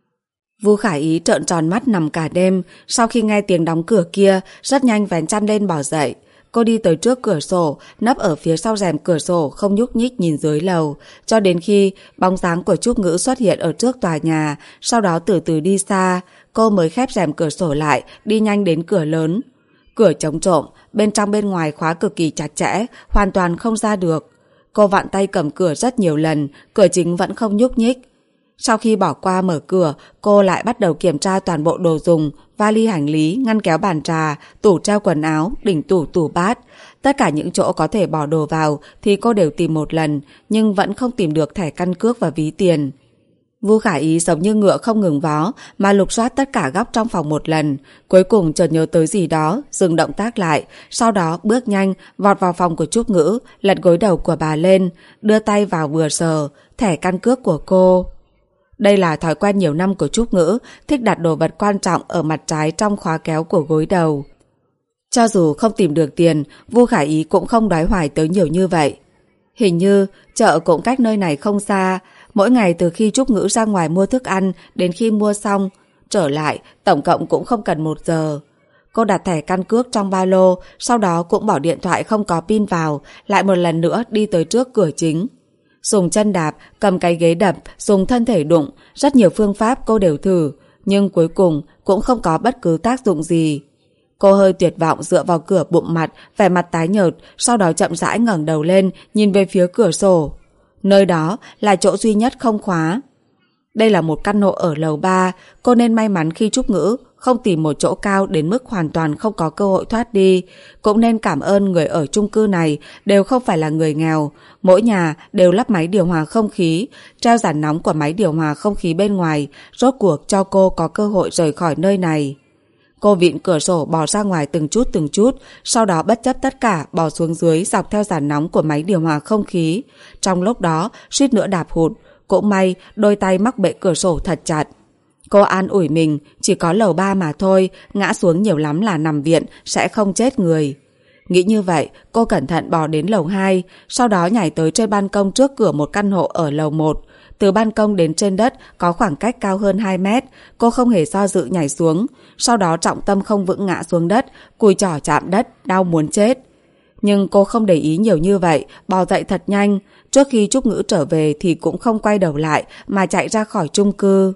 Vu Khải Ý trợn tròn mắt nằm cả đêm, sau khi nghe tiếng đóng cửa kia, rất nhanh vén chăn lên bỏ dậy. Cô đi tới trước cửa sổ, nấp ở phía sau rèm cửa sổ không nhúc nhích nhìn dưới lầu, cho đến khi bóng dáng của Trúc Ngữ xuất hiện ở trước tòa nhà, sau đó từ từ đi xa, cô mới khép rèm cửa sổ lại, đi nhanh đến cửa lớn. Cửa chống trộm, bên trong bên ngoài khóa cực kỳ chặt chẽ, hoàn toàn không ra được. Cô vặn tay cầm cửa rất nhiều lần, cửa chính vẫn không nhúc nhích. Sau khi bỏ qua mở cửa, cô lại bắt đầu kiểm tra toàn bộ đồ dùng, vali hành lý, ngăn kéo bàn trà, tủ treo quần áo, đỉnh tủ tủ bát. Tất cả những chỗ có thể bỏ đồ vào thì cô đều tìm một lần, nhưng vẫn không tìm được thẻ căn cước và ví tiền. Vu Khải Ý giống như ngựa không ngừng vó mà lục soát tất cả góc trong phòng một lần. Cuối cùng chợt nhớ tới gì đó, dừng động tác lại, sau đó bước nhanh vọt vào phòng của Trúc Ngữ, lật gối đầu của bà lên, đưa tay vào vừa sờ, thẻ căn cước của cô. Đây là thói quen nhiều năm của Trúc Ngữ, thích đặt đồ vật quan trọng ở mặt trái trong khóa kéo của gối đầu. Cho dù không tìm được tiền, Vu Khải Ý cũng không đoái hoài tới nhiều như vậy. Hình như chợ cũng cách nơi này không xa, mỗi ngày từ khi Trúc Ngữ ra ngoài mua thức ăn đến khi mua xong, trở lại tổng cộng cũng không cần một giờ. Cô đặt thẻ căn cước trong ba lô, sau đó cũng bỏ điện thoại không có pin vào, lại một lần nữa đi tới trước cửa chính. Dùng chân đạp, cầm cái ghế đập, dùng thân thể đụng, rất nhiều phương pháp cô đều thử, nhưng cuối cùng cũng không có bất cứ tác dụng gì. Cô hơi tuyệt vọng dựa vào cửa bụng mặt, vẻ mặt tái nhợt, sau đó chậm rãi ngẩng đầu lên, nhìn về phía cửa sổ. Nơi đó là chỗ duy nhất không khóa. Đây là một căn hộ ở lầu ba, cô nên may mắn khi Trúc Ngữ không tìm một chỗ cao đến mức hoàn toàn không có cơ hội thoát đi. Cũng nên cảm ơn người ở chung cư này đều không phải là người nghèo. Mỗi nhà đều lắp máy điều hòa không khí, treo giàn nóng của máy điều hòa không khí bên ngoài, rốt cuộc cho cô có cơ hội rời khỏi nơi này. Cô vịn cửa sổ bò ra ngoài từng chút từng chút, sau đó bất chấp tất cả bò xuống dưới dọc theo giàn nóng của máy điều hòa không khí. Trong lúc đó, suýt nữa đạp hụt. Cũng may, đôi tay mắc bệ cửa sổ thật chặt. Cô an ủi mình, chỉ có lầu ba mà thôi, ngã xuống nhiều lắm là nằm viện, sẽ không chết người. Nghĩ như vậy, cô cẩn thận bò đến lầu hai, sau đó nhảy tới trên ban công trước cửa một căn hộ ở lầu một. Từ ban công đến trên đất có khoảng cách cao hơn hai mét, cô không hề do dự nhảy xuống, sau đó trọng tâm không vững ngã xuống đất, cùi chỏ chạm đất, đau muốn chết. Nhưng cô không để ý nhiều như vậy, bò dậy thật nhanh. Trước khi Trúc Ngữ trở về thì cũng không quay đầu lại mà chạy ra khỏi chung cư.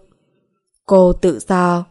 Cô tự do.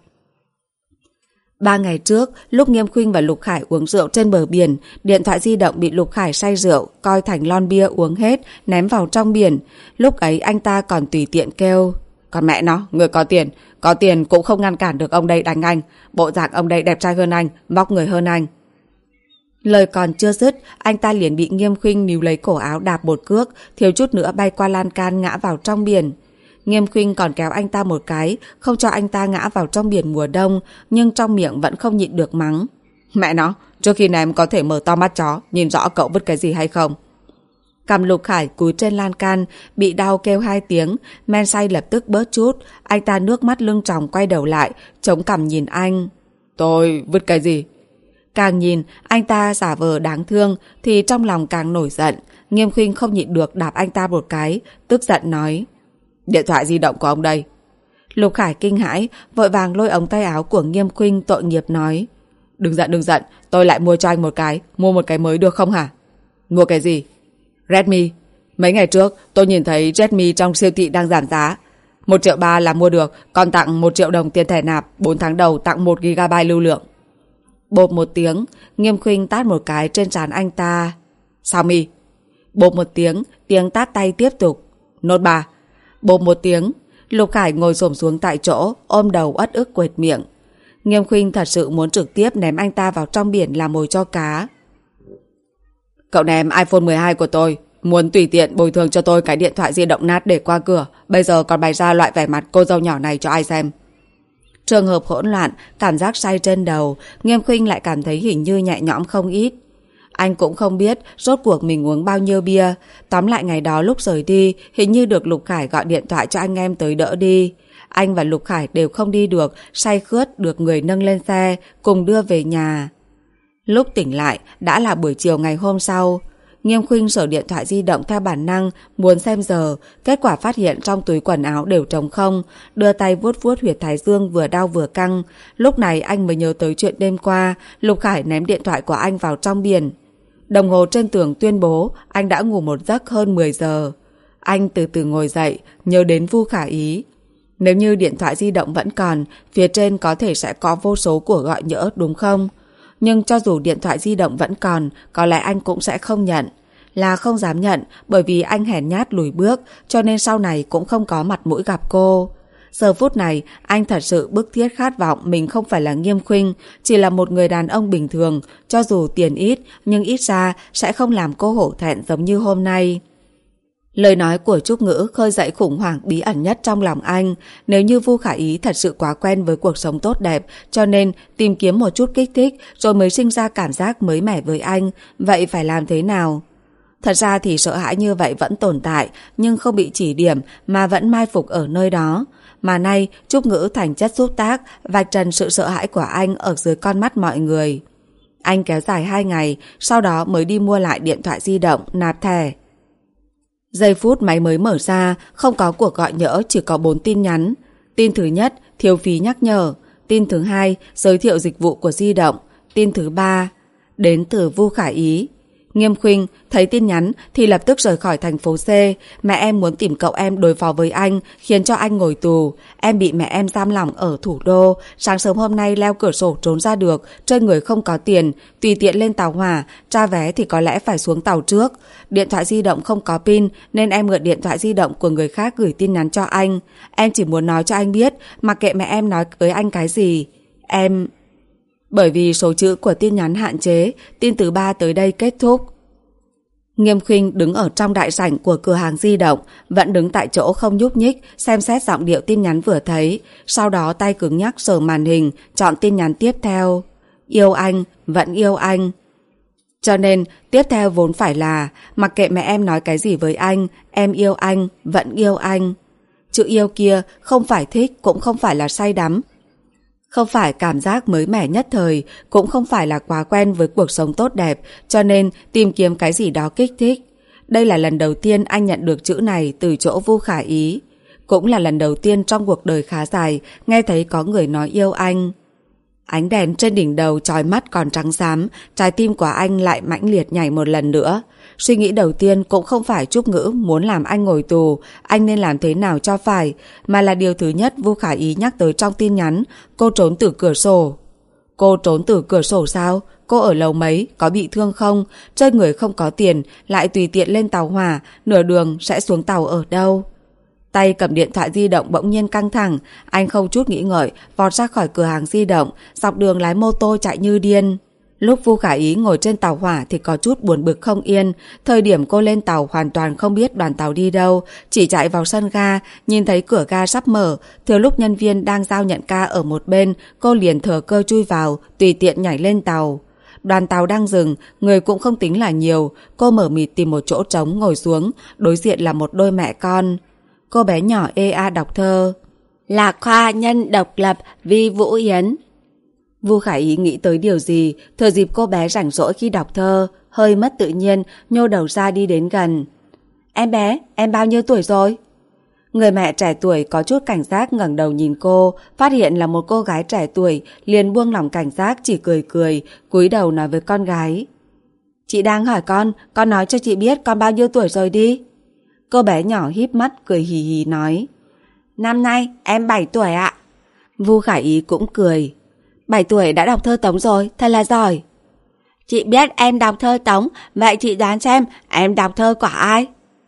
Ba ngày trước, lúc Nghiêm Khuynh và Lục Khải uống rượu trên bờ biển, điện thoại di động bị Lục Khải say rượu, coi thành lon bia uống hết, ném vào trong biển. Lúc ấy anh ta còn tùy tiện kêu. Còn mẹ nó, người có tiền, có tiền cũng không ngăn cản được ông đây đánh anh. Bộ dạng ông đây đẹp trai hơn anh, vóc người hơn anh. Lời còn chưa dứt, anh ta liền bị Nghiêm Khuynh níu lấy cổ áo đạp một cước, thiếu chút nữa bay qua lan can ngã vào trong biển. Nghiêm Khuynh còn kéo anh ta một cái, không cho anh ta ngã vào trong biển mùa đông, nhưng trong miệng vẫn không nhịn được mắng. Mẹ nó, trước khi này em có thể mở to mắt chó, nhìn rõ cậu vứt cái gì hay không? Cầm Lục Khải cúi trên lan can, bị đau kêu hai tiếng, men say lập tức bớt chút, anh ta nước mắt lưng tròng quay đầu lại, chống cằm nhìn anh. Tôi vứt cái gì? Càng nhìn, anh ta giả vờ đáng thương, thì trong lòng càng nổi giận. Nghiêm Khuynh không nhịn được đạp anh ta một cái, tức giận nói. Điện thoại di động của ông đây. Lục Khải kinh hãi, vội vàng lôi ống tay áo của Nghiêm Khuynh tội nghiệp nói. Đừng giận đừng giận, tôi lại mua cho anh một cái, mua một cái mới được không hả? Mua cái gì? Redmi. Mấy ngày trước tôi nhìn thấy Redmi trong siêu thị đang giảm giá. Một triệu ba là mua được, còn tặng một triệu đồng tiền thẻ nạp, bốn tháng đầu tặng một gigabyte lưu lượng. Bộp một tiếng, Nghiêm Khuynh tát một cái trên trán anh ta. Sao mi? Bộp một tiếng, tiếng tát tay tiếp tục. Nốt ba. Bộp một tiếng, Lục Khải ngồi xổm xuống tại chỗ, ôm đầu uất ức quệt miệng. Nghiêm Khuynh thật sự muốn trực tiếp ném anh ta vào trong biển làm mồi cho cá. Cậu ném iPhone mười hai của tôi, muốn tùy tiện bồi thường cho tôi cái điện thoại di động nát để qua cửa, bây giờ còn bày ra loại vẻ mặt cô dâu nhỏ này cho ai xem. Trường hợp hỗn loạn, cảm giác say trên đầu, Nghiêm Khuynh lại cảm thấy hình như nhẹ nhõm không ít. Anh cũng không biết rốt cuộc mình uống bao nhiêu bia. Tóm lại ngày đó lúc rời đi, hình như được Lục Khải gọi điện thoại cho anh em tới đỡ đi. Anh và Lục Khải đều không đi được, say khướt được người nâng lên xe, cùng đưa về nhà. Lúc tỉnh lại, đã là buổi chiều ngày hôm sau. Nghiêm Khuynh sờ điện thoại di động theo bản năng, muốn xem giờ, kết quả phát hiện trong túi quần áo đều trống không, đưa tay vuốt vuốt huyệt thái dương vừa đau vừa căng. Lúc này anh mới nhớ tới chuyện đêm qua, Lục Khải ném điện thoại của anh vào trong biển. Đồng hồ trên tường tuyên bố anh đã ngủ một giấc hơn mười giờ. Anh từ từ ngồi dậy, nhớ đến Vu Khả Ý. Nếu như điện thoại di động vẫn còn, phía trên có thể sẽ có vô số cuộc gọi nhỡ đúng không? Nhưng cho dù điện thoại di động vẫn còn, có lẽ anh cũng sẽ không nhận. Là không dám nhận, bởi vì anh hèn nhát lùi bước, cho nên sau này cũng không có mặt mũi gặp cô. Giờ phút này, anh thật sự bức thiết khát vọng mình không phải là Nghiêm Khuynh, chỉ là một người đàn ông bình thường, cho dù tiền ít, nhưng ít ra sẽ không làm cô hổ thẹn giống như hôm nay. Lời nói của Trúc Ngữ khơi dậy khủng hoảng bí ẩn nhất trong lòng anh. Nếu như Vu Khả Ý thật sự quá quen với cuộc sống tốt đẹp, cho nên tìm kiếm một chút kích thích rồi mới sinh ra cảm giác mới mẻ với anh, vậy phải làm thế nào? Thật ra thì sợ hãi như vậy vẫn tồn tại, nhưng không bị chỉ điểm mà vẫn mai phục ở nơi đó. Mà nay Trúc Ngữ thành chất xúc tác, vạch trần sự sợ hãi của anh ở dưới con mắt mọi người. Anh kéo dài hai ngày, sau đó mới đi mua lại điện thoại di động, nạp thẻ. Giây phút máy mới mở ra, không có cuộc gọi nhỡ, chỉ có bốn tin nhắn. Tin thứ nhất, thiếu phí nhắc nhở. Tin thứ hai, giới thiệu dịch vụ của di động. Tin thứ ba, đến từ Vu Khả Ý. Nghiêm Khuynh thấy tin nhắn thì lập tức rời khỏi thành phố C. Mẹ em muốn tìm cậu em đối phó với anh, khiến cho anh ngồi tù. Em bị mẹ em giam lỏng ở thủ đô. Sáng sớm hôm nay leo cửa sổ trốn ra được, trên người không có tiền, tùy tiện lên tàu hỏa, tra vé thì có lẽ phải xuống tàu trước. Điện thoại di động không có pin nên em mượn điện thoại di động của người khác gửi tin nhắn cho anh. Em chỉ muốn nói cho anh biết, mặc kệ mẹ em nói với anh cái gì, em... Bởi vì số chữ của tin nhắn hạn chế, tin thứ ba tới đây kết thúc. Nghiêm Khuynh đứng ở trong đại sảnh của cửa hàng di động, vẫn đứng tại chỗ không nhúc nhích, xem xét giọng điệu tin nhắn vừa thấy, sau đó tay cứng nhắc sờ màn hình, chọn tin nhắn tiếp theo. Yêu anh, vẫn yêu anh. Cho nên, tiếp theo vốn phải là, mặc kệ mẹ em nói cái gì với anh, em yêu anh, vẫn yêu anh. Chữ yêu kia không phải thích, cũng không phải là say đắm. Không phải cảm giác mới mẻ nhất thời, cũng không phải là quá quen với cuộc sống tốt đẹp, cho nên tìm kiếm cái gì đó kích thích. Đây là lần đầu tiên anh nhận được chữ này từ chỗ Vu Khả Ý. Cũng là lần đầu tiên trong cuộc đời khá dài nghe thấy có người nói yêu anh. Ánh đèn trên đỉnh đầu chói mắt còn trắng xám, trái tim của anh lại mãnh liệt nhảy một lần nữa. Suy nghĩ đầu tiên cũng không phải Trúc Ngữ muốn làm anh ngồi tù, anh nên làm thế nào cho phải, mà là điều thứ nhất Vu Khả Ý nhắc tới trong tin nhắn, cô trốn từ cửa sổ. Cô trốn từ cửa sổ sao? Cô ở lầu mấy? Có bị thương không? Trên người không có tiền, lại tùy tiện lên tàu hỏa, nửa đường sẽ xuống tàu ở đâu? Tay cầm điện thoại di động bỗng nhiên căng thẳng, anh không chút nghĩ ngợi, vọt ra khỏi cửa hàng di động, dọc đường lái mô tô chạy như điên. Lúc Vu Khả Ý ngồi trên tàu hỏa thì có chút buồn bực không yên, thời điểm cô lên tàu hoàn toàn không biết đoàn tàu đi đâu, chỉ chạy vào sân ga, nhìn thấy cửa ga sắp mở, thừa lúc nhân viên đang giao nhận ca ở một bên, cô liền thừa cơ chui vào, tùy tiện nhảy lên tàu. Đoàn tàu đang dừng, người cũng không tính là nhiều, cô mở mịt tìm một chỗ trống ngồi xuống, đối diện là một đôi mẹ con. Cô bé nhỏ ê a đọc thơ. Lạc Khoa nhân độc lập Vi Vũ Yến. Vu Khả Ý nghĩ tới điều gì, thừa dịp cô bé rảnh rỗi khi đọc thơ, hơi mất tự nhiên, nhô đầu ra đi đến gần. Em bé, em bao nhiêu tuổi rồi? Người mẹ trẻ tuổi có chút cảnh giác ngẩng đầu nhìn cô, phát hiện là một cô gái trẻ tuổi, liền buông lỏng cảnh giác, chỉ cười cười, cúi đầu nói với con gái. Chị đang hỏi con, con nói cho chị biết con bao nhiêu tuổi rồi đi. Cô bé nhỏ híp mắt cười hì hì nói. Năm nay em bảy tuổi ạ. Vu Khả Ý cũng cười. bảy tuổi đã đọc thơ Tống rồi, thật là giỏi. Chị biết em đọc thơ Tống, vậy chị đoán xem em đọc thơ của ai?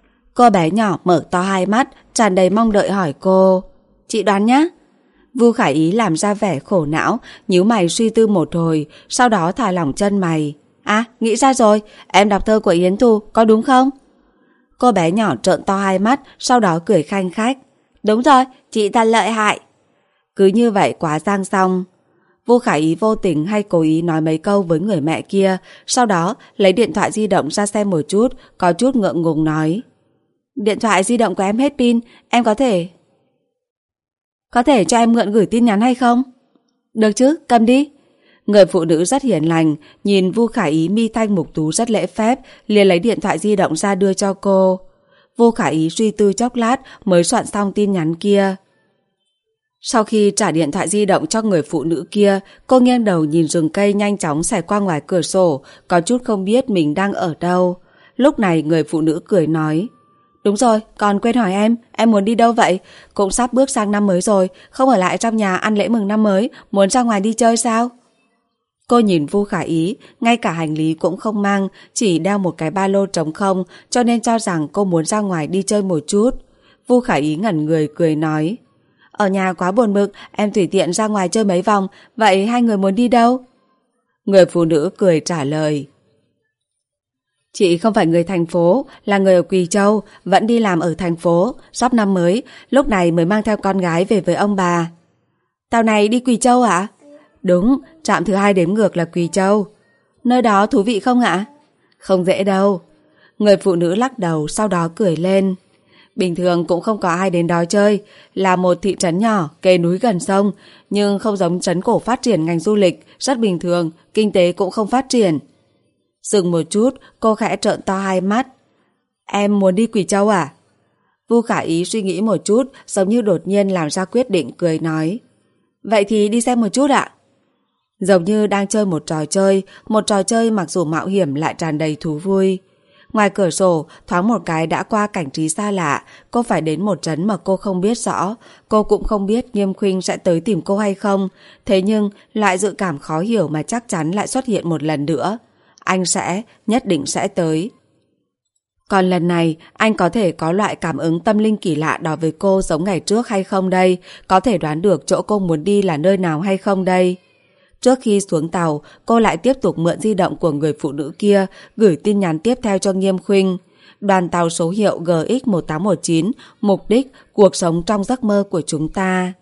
Cô bé nhỏ mở to hai mắt, tràn đầy mong đợi hỏi cô. Chị đoán nhá. Vu Khả Ý làm ra vẻ khổ não, nhíu mày suy tư một hồi, sau đó thả lỏng chân mày. À, nghĩ ra rồi, em đọc thơ của Yến Thu, có đúng không? Cô bé nhỏ trợn to hai mắt, sau đó cười khanh khách. Đúng rồi, chị thật lợi hại. Cứ như vậy quá giang xong. Vu Khải Ý vô tình hay cố ý nói mấy câu với người mẹ kia, sau đó lấy điện thoại di động ra xem một chút, có chút ngượng ngùng nói. Điện thoại di động của em hết pin, em có thể... Có thể cho em mượn gửi tin nhắn hay không? Được chứ, cầm đi. Người phụ nữ rất hiền lành, nhìn Vu Khải Ý mi thanh mục tú rất lễ phép, liền lấy điện thoại di động ra đưa cho cô. Vu Khải Ý suy tư chốc lát mới soạn xong tin nhắn kia. Sau khi trả điện thoại di động cho người phụ nữ kia, cô nghiêng đầu nhìn rừng cây nhanh chóng xẹt qua ngoài cửa sổ, có chút không biết mình đang ở đâu. Lúc này người phụ nữ cười nói. Đúng rồi, còn quên hỏi em, em muốn đi đâu vậy? Cũng sắp bước sang năm mới rồi, không ở lại trong nhà ăn lễ mừng năm mới, muốn ra ngoài đi chơi sao? Cô nhìn Vu Khải Ý, ngay cả hành lý cũng không mang, chỉ đeo một cái ba lô trống không, cho nên cho rằng cô muốn ra ngoài đi chơi một chút. Vu Khải Ý ngẩn người cười nói. Ở nhà quá buồn bực, em tùy tiện ra ngoài chơi mấy vòng, vậy hai người muốn đi đâu? Người phụ nữ cười trả lời. Chị không phải người thành phố, là người ở Quỳ Châu, vẫn đi làm ở thành phố, sắp năm mới, lúc này mới mang theo con gái về với ông bà. Tàu này đi Quỳ Châu ạ? Đúng, trạm thứ hai đếm ngược là Quỳ Châu. Nơi đó thú vị không ạ? Không dễ đâu. Người phụ nữ lắc đầu, sau đó cười lên. Bình thường cũng không có ai đến đó chơi, là một thị trấn nhỏ, kề núi gần sông, nhưng không giống trấn cổ phát triển ngành du lịch, rất bình thường, kinh tế cũng không phát triển. Dừng một chút, cô khẽ trợn to hai mắt. Em muốn đi Quỳ Châu à? Vu Khải Ý suy nghĩ một chút, giống như đột nhiên làm ra quyết định, cười nói. Vậy thì đi xem một chút ạ. Giống như đang chơi một trò chơi, một trò chơi mặc dù mạo hiểm lại tràn đầy thú vui. Ngoài cửa sổ, thoáng một cái đã qua cảnh trí xa lạ, cô phải đến một trấn mà cô không biết rõ. Cô cũng không biết Nghiêm Khuynh sẽ tới tìm cô hay không, thế nhưng lại dự cảm khó hiểu mà chắc chắn lại xuất hiện một lần nữa. Anh sẽ, nhất định sẽ tới. Còn lần này, anh có thể có loại cảm ứng tâm linh kỳ lạ đó với cô giống ngày trước hay không đây? Có thể đoán được chỗ cô muốn đi là nơi nào hay không đây? Trước khi xuống tàu, cô lại tiếp tục mượn di động của người phụ nữ kia, gửi tin nhắn tiếp theo cho Nghiêm Khuynh. Đoàn tàu số hiệu G X một tám một chín, mục đích, cuộc sống trong giấc mơ của chúng ta.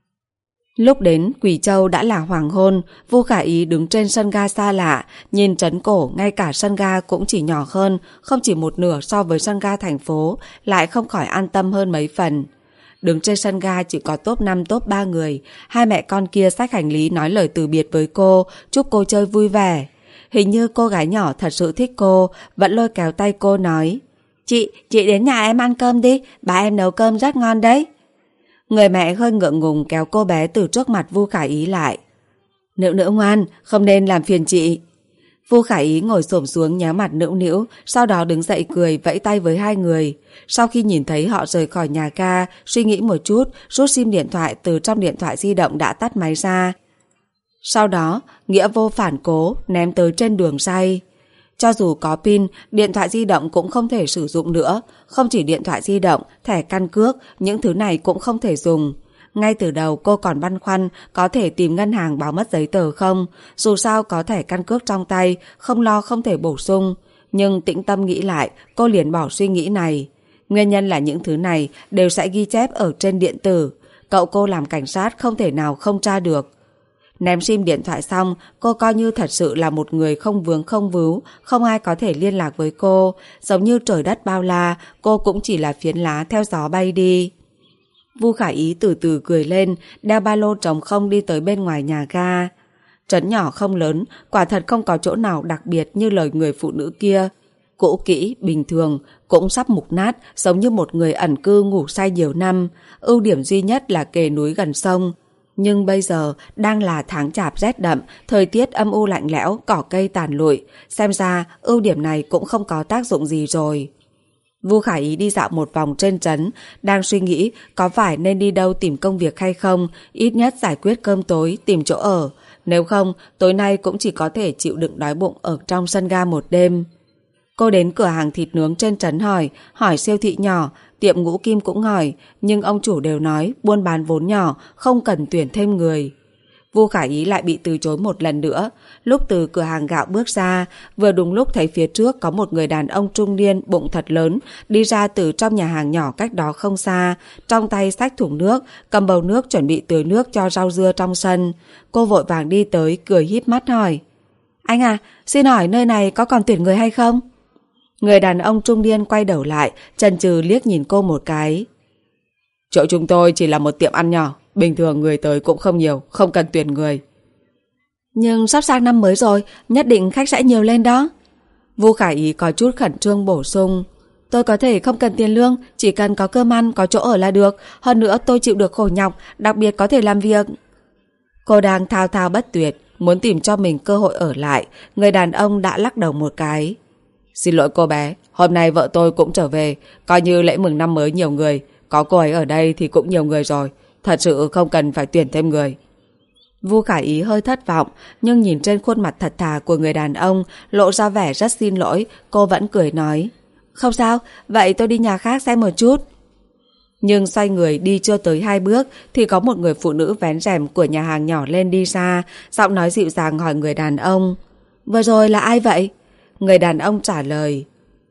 Lúc đến Quỳ Châu đã là hoàng hôn, Vu Khải Ý đứng trên sân ga xa lạ, nhìn trấn cổ, ngay cả sân ga cũng chỉ nhỏ hơn, không chỉ một nửa so với sân ga thành phố, lại không khỏi an tâm hơn mấy phần. Đứng trên sân ga chỉ có top năm top ba người, hai mẹ con kia xách hành lý nói lời từ biệt với cô, chúc cô chơi vui vẻ. Hình như cô gái nhỏ thật sự thích cô, vẫn lôi kéo tay cô nói. Chị, chị đến nhà em ăn cơm đi, bà em nấu cơm rất ngon đấy. Người mẹ hơi ngượng ngùng kéo cô bé từ trước mặt Vu Khải Ý lại. Nữu nữu ngoan, không nên làm phiền chị. Vu Khải Ý ngồi xổm xuống nhéo mặt nữu nữu, sau đó đứng dậy cười vẫy tay với hai người. Sau khi nhìn thấy họ rời khỏi nhà ga, suy nghĩ một chút, rút sim điện thoại từ trong điện thoại di động đã tắt máy ra. Sau đó, nghĩa vô phản cố, ném tới trên đường ray. Cho dù có pin, điện thoại di động cũng không thể sử dụng nữa. Không chỉ điện thoại di động, thẻ căn cước, những thứ này cũng không thể dùng. Ngay từ đầu cô còn băn khoăn có thể tìm ngân hàng báo mất giấy tờ không. Dù sao có thẻ căn cước trong tay, không lo không thể bổ sung. Nhưng tĩnh tâm nghĩ lại, cô liền bỏ suy nghĩ này. Nguyên nhân là những thứ này đều sẽ ghi chép ở trên điện tử. Cậu cô làm cảnh sát không thể nào không tra được. Ném sim điện thoại xong, cô coi như thật sự là một người không vướng không vứu, không ai có thể liên lạc với cô. Giống như trời đất bao la, cô cũng chỉ là phiến lá theo gió bay đi. Vu Khải Ý từ từ cười lên, đeo ba lô trống không đi tới bên ngoài nhà ga. Trấn nhỏ không lớn, quả thật không có chỗ nào đặc biệt như lời người phụ nữ kia. Cũ kỹ, bình thường, cũng sắp mục nát, giống như một người ẩn cư ngủ say nhiều năm. Ưu điểm duy nhất là kề núi gần sông. Nhưng bây giờ đang là tháng chạp rét đậm, thời tiết âm u lạnh lẽo, cỏ cây tàn lụi. Xem ra ưu điểm này cũng không có tác dụng gì rồi. Vu Khải Ý đi dạo một vòng trên trấn, đang suy nghĩ có phải nên đi đâu tìm công việc hay không, ít nhất giải quyết cơm tối, tìm chỗ ở. Nếu không, tối nay cũng chỉ có thể chịu đựng đói bụng ở trong sân ga một đêm. Cô đến cửa hàng thịt nướng trên trấn hỏi, hỏi siêu thị nhỏ, tiệm ngũ kim cũng hỏi, nhưng ông chủ đều nói buôn bán vốn nhỏ, không cần tuyển thêm người. Vu Khả Ý lại bị từ chối một lần nữa. Lúc từ cửa hàng gạo bước ra, vừa đúng lúc thấy phía trước có một người đàn ông trung niên bụng thật lớn đi ra từ trong nhà hàng nhỏ cách đó không xa, trong tay xách thùng nước, cầm bầu nước chuẩn bị tưới nước cho rau dưa trong sân. Cô vội vàng đi tới, cười híp mắt hỏi: Anh à, xin hỏi nơi này có còn tuyển người hay không? Người đàn ông trung niên quay đầu lại, chần chừ liếc nhìn cô một cái. Chỗ chúng tôi chỉ là một tiệm ăn nhỏ, bình thường người tới cũng không nhiều, không cần tuyển người. Nhưng sắp sang năm mới rồi, nhất định khách sẽ nhiều lên đó. Vu Khả Ý có chút khẩn trương bổ sung. Tôi có thể không cần tiền lương, chỉ cần có cơm ăn, có chỗ ở là được. Hơn nữa tôi chịu được khổ nhọc, đặc biệt có thể làm việc. Cô đang thao thao bất tuyệt, muốn tìm cho mình cơ hội ở lại. Người đàn ông đã lắc đầu một cái. Xin lỗi cô bé, hôm nay vợ tôi cũng trở về, coi như lễ mừng năm mới nhiều người. Có cô ấy ở đây thì cũng nhiều người rồi, thật sự không cần phải tuyển thêm người. Vu Khả Ý hơi thất vọng, nhưng nhìn trên khuôn mặt thật thà của người đàn ông lộ ra vẻ rất xin lỗi, cô vẫn cười nói: Không sao, vậy tôi đi nhà khác xem một chút. Nhưng xoay người đi chưa tới hai bước thì có một người phụ nữ vén rèm của nhà hàng nhỏ lên đi ra, giọng nói dịu dàng hỏi người đàn ông: Vừa rồi là ai vậy? Người đàn ông trả lời: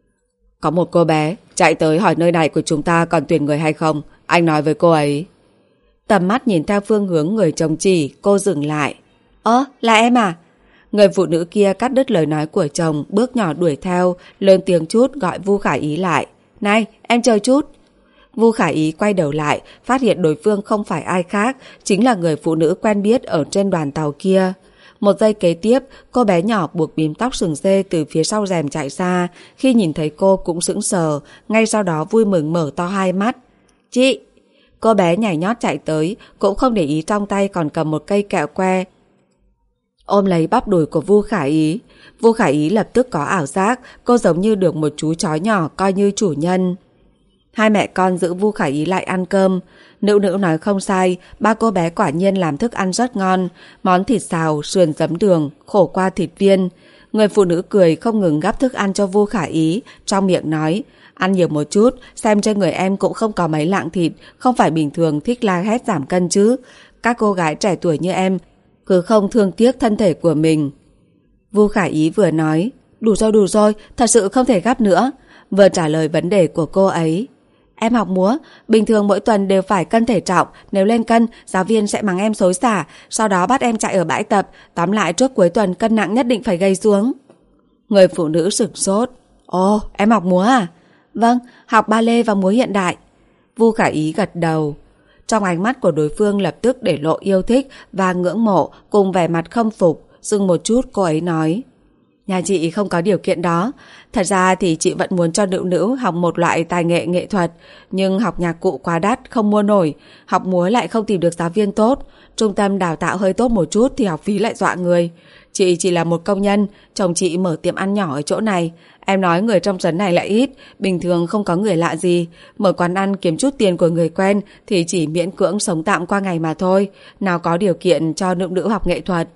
Có một cô bé chạy tới hỏi nơi này của chúng ta còn tuyển người hay không, anh nói với cô ấy. Tầm mắt nhìn theo phương hướng người chồng chỉ, cô dừng lại. Ơ, là em à? Người phụ nữ kia cắt đứt lời nói của chồng, bước nhỏ đuổi theo, lớn tiếng chút gọi Vu Khả Ý lại. Này, em chờ chút. Vu Khả Ý quay đầu lại, phát hiện đối phương không phải ai khác, chính là người phụ nữ quen biết ở trên đoàn tàu kia. Một giây kế tiếp, cô bé nhỏ buộc bím tóc sừng dê từ phía sau rèm chạy ra. Khi nhìn thấy cô cũng sững sờ, ngay sau đó vui mừng mở to hai mắt. Chị! Cô bé nhảy nhót chạy tới, cũng không để ý trong tay còn cầm một cây kẹo que, ôm lấy bắp đùi của Vu Khả Ý. Vu Khả Ý lập tức có ảo giác, cô giống như được một chú chó nhỏ coi như chủ nhân. Hai mẹ con giữ Vu Khả Ý lại ăn cơm. Nữ nữ nói không sai, ba cô bé quả nhiên làm thức ăn rất ngon. Món thịt xào, sườn giấm đường, khổ qua thịt viên. Người phụ nữ cười không ngừng gắp thức ăn cho Vu Khả Ý, trong miệng nói: Ăn nhiều một chút, xem trên người em cũng không có mấy lạng thịt, không phải bình thường thích la hét giảm cân chứ. Các cô gái trẻ tuổi như em cứ không thương tiếc thân thể của mình. Vu Khả Ý vừa nói: Đủ rồi đủ rồi, thật sự không thể gắp nữa, vừa trả lời vấn đề của cô ấy. Em học múa, bình thường mỗi tuần đều phải cân thể trọng, nếu lên cân, giáo viên sẽ mắng em xối xả, sau đó bắt em chạy ở bãi tập, tóm lại trước cuối tuần cân nặng nhất định phải gầy xuống. Người phụ nữ sửng sốt. Ồ, em học múa à? Vâng, học ballet và múa hiện đại. Vu Khả Ý gật đầu. Trong ánh mắt của đối phương lập tức để lộ yêu thích và ngưỡng mộ cùng vẻ mặt khâm phục. Dừng một chút cô ấy nói: Nhà chị không có điều kiện đó. Thật ra thì chị vẫn muốn cho nữ nữ học một loại tài nghệ nghệ thuật, nhưng học nhạc cụ quá đắt, không mua nổi. Học múa lại không tìm được giáo viên tốt. Trung tâm đào tạo hơi tốt một chút thì học phí lại dọa người. Chị chỉ là một công nhân, chồng chị mở tiệm ăn nhỏ ở chỗ này. Em nói người trong trấn này lại ít, bình thường không có người lạ gì. Mở quán ăn kiếm chút tiền của người quen thì chỉ miễn cưỡng sống tạm qua ngày mà thôi. Nào có điều kiện cho nữ nữ học nghệ thuật.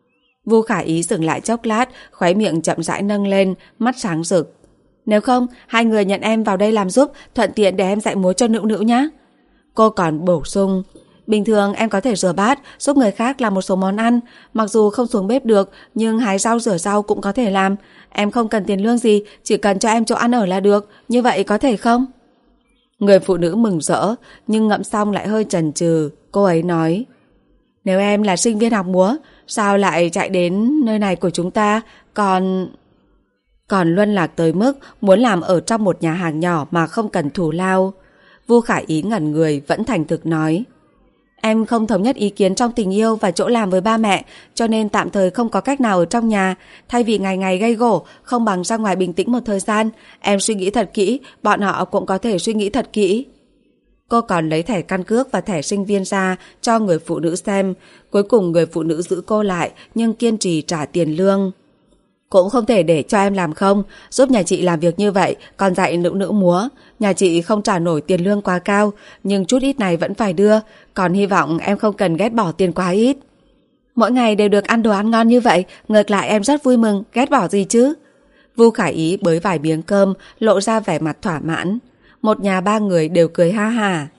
Vu Khả Ý dừng lại chốc lát, khóe miệng chậm rãi nâng lên, mắt sáng rực. Nếu không, hai người nhận em vào đây làm giúp, thuận tiện để em dạy múa cho nữ nữ nhé. Cô còn bổ sung: Bình thường em có thể rửa bát, giúp người khác làm một số món ăn. Mặc dù không xuống bếp được, nhưng hái rau rửa rau cũng có thể làm. Em không cần tiền lương gì, chỉ cần cho em chỗ ăn ở là được. Như vậy có thể không? Người phụ nữ mừng rỡ, nhưng ngậm xong lại hơi chần chừ. Cô ấy nói: Nếu em là sinh viên học múa, sao lại chạy đến nơi này của chúng ta, còn... Còn luân lạc tới mức muốn làm ở trong một nhà hàng nhỏ mà không cần thù lao. Vu Khả Ý ngẩn người vẫn thành thực nói: Em không thống nhất ý kiến trong tình yêu và chỗ làm với ba mẹ, cho nên tạm thời không có cách nào ở trong nhà. Thay vì ngày ngày gây gổ, không bằng ra ngoài bình tĩnh một thời gian. Em suy nghĩ thật kỹ, bọn họ cũng có thể suy nghĩ thật kỹ. Cô còn lấy thẻ căn cước và thẻ sinh viên ra cho người phụ nữ xem. Cuối cùng người phụ nữ giữ cô lại, nhưng kiên trì trả tiền lương. Cũng không thể để cho em làm không, giúp nhà chị làm việc như vậy, còn dạy nữ nữ múa. Nhà chị không trả nổi tiền lương quá cao, nhưng chút ít này vẫn phải đưa. Còn hy vọng em không cần ghét bỏ tiền quá ít. Mỗi ngày đều được ăn đồ ăn ngon như vậy, ngược lại em rất vui mừng, ghét bỏ gì chứ. Vu Khả Ý bới vài miếng cơm, lộ ra vẻ mặt thỏa mãn. Một nhà ba người đều cười ha hả.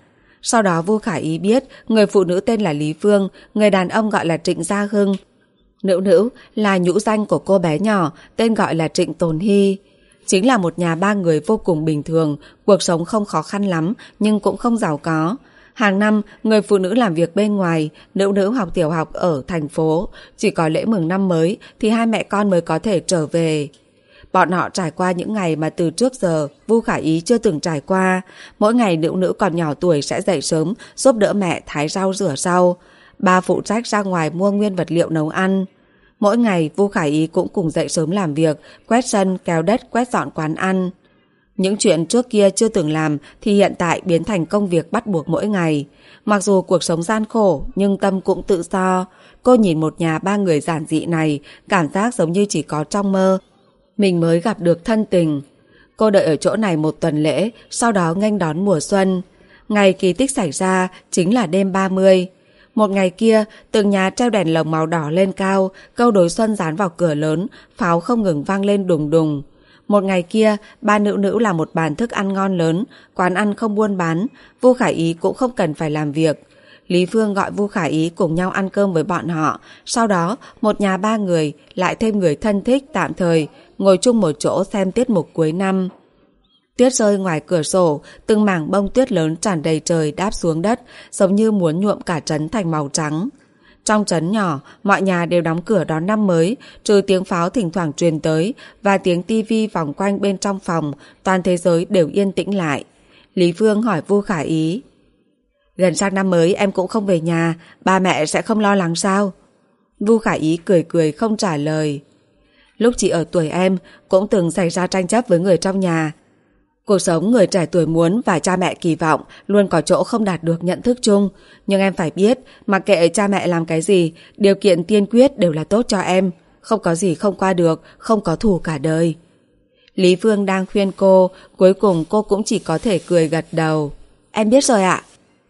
Sau đó Vu Khả Ý biết người phụ nữ tên là Lý Phương, người đàn ông gọi là Trịnh Gia Hưng. Nữ nữ là nhũ danh của cô bé nhỏ, tên gọi là Trịnh Tồn Hy. Chính là một nhà ba người vô cùng bình thường, cuộc sống không khó khăn lắm nhưng cũng không giàu có. Hàng năm, người phụ nữ làm việc bên ngoài, nữ nữ học tiểu học ở thành phố, chỉ có lễ mừng năm mới thì hai mẹ con mới có thể trở về. Bọn họ trải qua những ngày mà từ trước giờ Vu Khả Ý chưa từng trải qua. Mỗi ngày nữ nữ còn nhỏ tuổi sẽ dậy sớm giúp đỡ mẹ thái rau rửa rau. Ba phụ trách ra ngoài mua nguyên vật liệu nấu ăn. Mỗi ngày Vu Khả Ý cũng cùng dậy sớm làm việc, quét sân, kéo đất, quét dọn quán ăn. Những chuyện trước kia chưa từng làm thì hiện tại biến thành công việc bắt buộc mỗi ngày. Mặc dù cuộc sống gian khổ nhưng tâm cũng tự do. Cô nhìn một nhà ba người giản dị này, cảm giác giống như chỉ có trong mơ mình mới gặp được thân tình. Cô đợi ở chỗ này một tuần lễ, sau đó nghênh đón mùa xuân. Ngày kỳ tích xảy ra chính là đêm ba mươi. Một ngày kia, từng nhà treo đèn lồng màu đỏ lên cao, câu đối xuân dán vào cửa lớn, pháo không ngừng vang lên đùng đùng. Một ngày kia, ba nữ nữ làm một bàn thức ăn ngon lớn, quán ăn không buôn bán, Vu Khả Ý cũng không cần phải làm việc. Lý Phương gọi Vu Khả Ý cùng nhau ăn cơm với bọn họ, sau đó một nhà ba người, lại thêm người thân thích tạm thời, ngồi chung một chỗ xem tiết mục cuối năm. Tuyết rơi ngoài cửa sổ, từng mảng bông tuyết lớn tràn đầy trời đáp xuống đất, giống như muốn nhuộm cả trấn thành màu trắng. Trong trấn nhỏ, mọi nhà đều đóng cửa đón năm mới, trừ tiếng pháo thỉnh thoảng truyền tới và tiếng tivi vòng quanh bên trong phòng, toàn thế giới đều yên tĩnh lại. Lý Phương hỏi Vu Khả Ý: gần sang năm mới em cũng không về nhà, ba mẹ sẽ không lo lắng sao? Vu Khả Ý cười cười không trả lời. Lúc chị ở tuổi em cũng từng xảy ra tranh chấp với người trong nhà. Cuộc sống người trẻ tuổi muốn và cha mẹ kỳ vọng luôn có chỗ không đạt được nhận thức chung. Nhưng em phải biết, mặc kệ cha mẹ làm cái gì, điều kiện tiên quyết đều là tốt cho em. Không có gì không qua được, không có thù cả đời. Lý Phương đang khuyên cô, cuối cùng cô cũng chỉ có thể cười gật đầu. Em biết rồi ạ.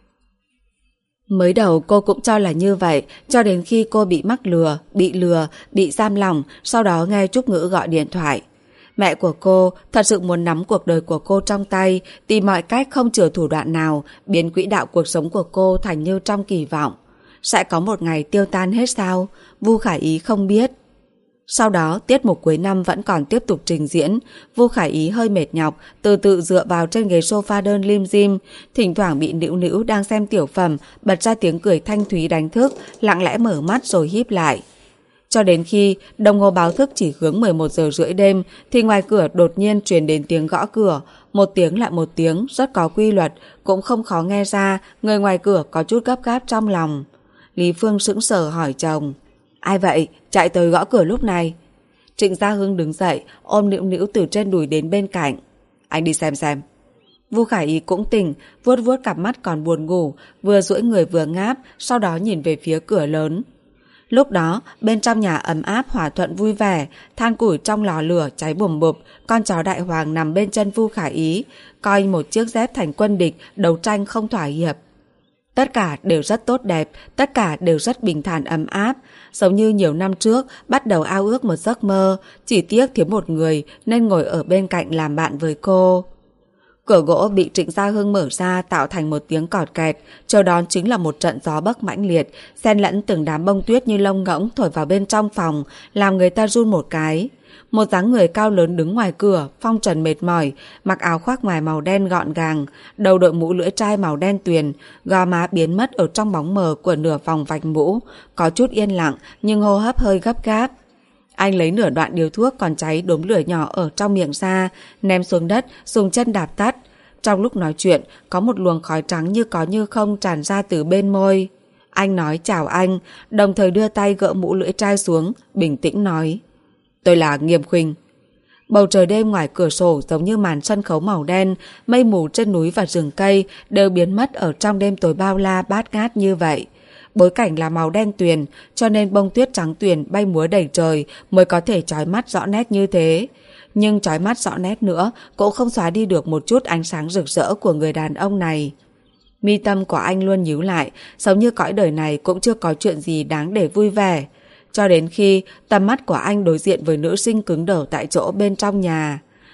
Mới đầu cô cũng cho là như vậy, cho đến khi cô bị mắc lừa, bị lừa, bị giam lỏng, sau đó nghe Trúc Ngữ gọi điện thoại. Mẹ của cô thật sự muốn nắm cuộc đời của cô trong tay, tìm mọi cách không chừa thủ đoạn nào, biến quỹ đạo cuộc sống của cô thành như trong kỳ vọng. Sẽ có một ngày tiêu tan hết sao? Vu Khả Ý không biết. Sau đó, tiết mục cuối năm vẫn còn tiếp tục trình diễn. Vu Khả Ý hơi mệt nhọc, từ tự dựa vào trên ghế sofa đơn lim dim, thỉnh thoảng bị Nữu Nữu đang xem tiểu phẩm bật ra tiếng cười thanh thúy đánh thức, lặng lẽ mở mắt rồi híp lại. Cho đến khi đồng hồ báo thức chỉ hướng mười một giờ rưỡi đêm thì ngoài cửa đột nhiên truyền đến tiếng gõ cửa, một tiếng lại một tiếng, rất có quy luật, cũng không khó nghe ra người ngoài cửa có chút gấp gáp trong lòng. Lý Phương sững sờ hỏi chồng: ai vậy, chạy tới gõ cửa lúc này? Trịnh Gia Hưng đứng dậy, ôm Nữu Nữu từ trên đùi đến bên cạnh. Anh đi xem xem. Vu Khả Ý cũng tỉnh, vuốt vuốt cặp mắt còn buồn ngủ, vừa duỗi người vừa ngáp, sau đó nhìn về phía cửa lớn. Lúc đó, bên trong nhà ấm áp hòa thuận vui vẻ, than củi trong lò lửa cháy bùm bụp, con chó đại hoàng nằm bên chân Vu Khả Ý, coi một chiếc dép thành quân địch, đấu tranh không thỏa hiệp. Tất cả đều rất tốt đẹp, tất cả đều rất bình thản ấm áp, giống như nhiều năm trước bắt đầu ao ước một giấc mơ, chỉ tiếc thiếu một người nên ngồi ở bên cạnh làm bạn với cô. Cửa gỗ bị Trịnh Gia Hưng mở ra tạo thành một tiếng cọt kẹt, chờ đón chính là một trận gió bấc mãnh liệt, xen lẫn từng đám bông tuyết như lông ngỗng thổi vào bên trong phòng, làm người ta run một cái. Một dáng người cao lớn đứng ngoài cửa, phong trần mệt mỏi, mặc áo khoác ngoài màu đen gọn gàng, đầu đội mũ lưỡi trai màu đen tuyền, gò má biến mất ở trong bóng mờ của nửa vòng vạch mũ, có chút yên lặng nhưng hô hấp hơi gấp gáp. Anh lấy nửa đoạn điếu thuốc còn cháy đốm lửa nhỏ ở trong miệng ra, ném xuống đất, dùng chân đạp tắt. Trong lúc nói chuyện, có một luồng khói trắng như có như không tràn ra từ bên môi. Anh nói chào anh, đồng thời đưa tay gỡ mũ lưỡi trai xuống, bình tĩnh nói: tôi là Nghiêm Khuynh. Bầu trời đêm ngoài cửa sổ giống như màn sân khấu màu đen, mây mù trên núi và rừng cây đều biến mất ở trong đêm tối bao la bát ngát như vậy. Bối cảnh là màu đen tuyền, cho nên bông tuyết trắng tuyền bay múa đầy trời mới có thể chói mắt rõ nét như thế. Nhưng chói mắt rõ nét nữa cũng không xóa đi được một chút ánh sáng rực rỡ của người đàn ông này. Mi tâm của anh luôn nhíu lại, giống như cõi đời này cũng chưa có chuyện gì đáng để vui vẻ. Cho đến khi tầm mắt của anh đối diện với nữ sinh cứng đầu tại chỗ bên trong nhà.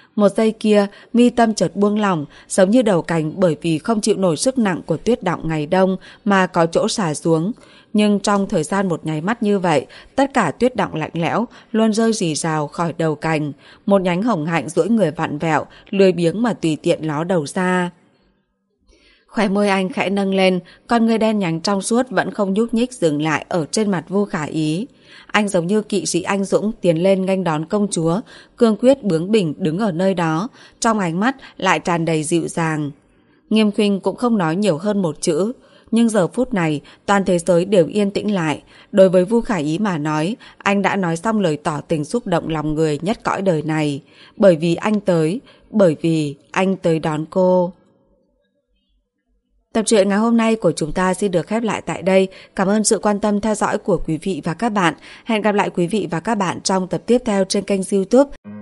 Một giây kia, mi tâm chợt buông lỏng, giống như đầu cành bởi vì không chịu nổi sức nặng của tuyết đọng ngày đông mà có chỗ xả xuống. Nhưng trong thời gian một nháy mắt như vậy, tất cả tuyết đọng lạnh lẽo luôn rơi rì rào khỏi đầu cành. Một nhánh hồng hạnh duỗi người vặn vẹo, lười biếng mà tùy tiện ló đầu ra. Khóe môi anh khẽ nâng lên, con ngươi đen nhánh trong suốt vẫn không nhúc nhích dừng lại ở trên mặt Vu Khả Ý. Anh giống như kỵ sĩ anh dũng tiến lên nghênh đón công chúa, cương quyết bướng bỉnh đứng ở nơi đó, trong ánh mắt lại tràn đầy dịu dàng. Nghiêm Khuynh cũng không nói nhiều hơn một chữ, nhưng giờ phút này toàn thế giới đều yên tĩnh lại. Đối với Vu Khả Ý mà nói, anh đã nói xong lời tỏ tình xúc động lòng người nhất cõi đời này. Bởi vì anh tới, bởi vì anh tới đón cô. Tập truyện ngày hôm nay của chúng ta xin được khép lại tại đây. Cảm ơn sự quan tâm theo dõi của quý vị và các bạn. Hẹn gặp lại quý vị và các bạn trong tập tiếp theo trên kênh YouTube.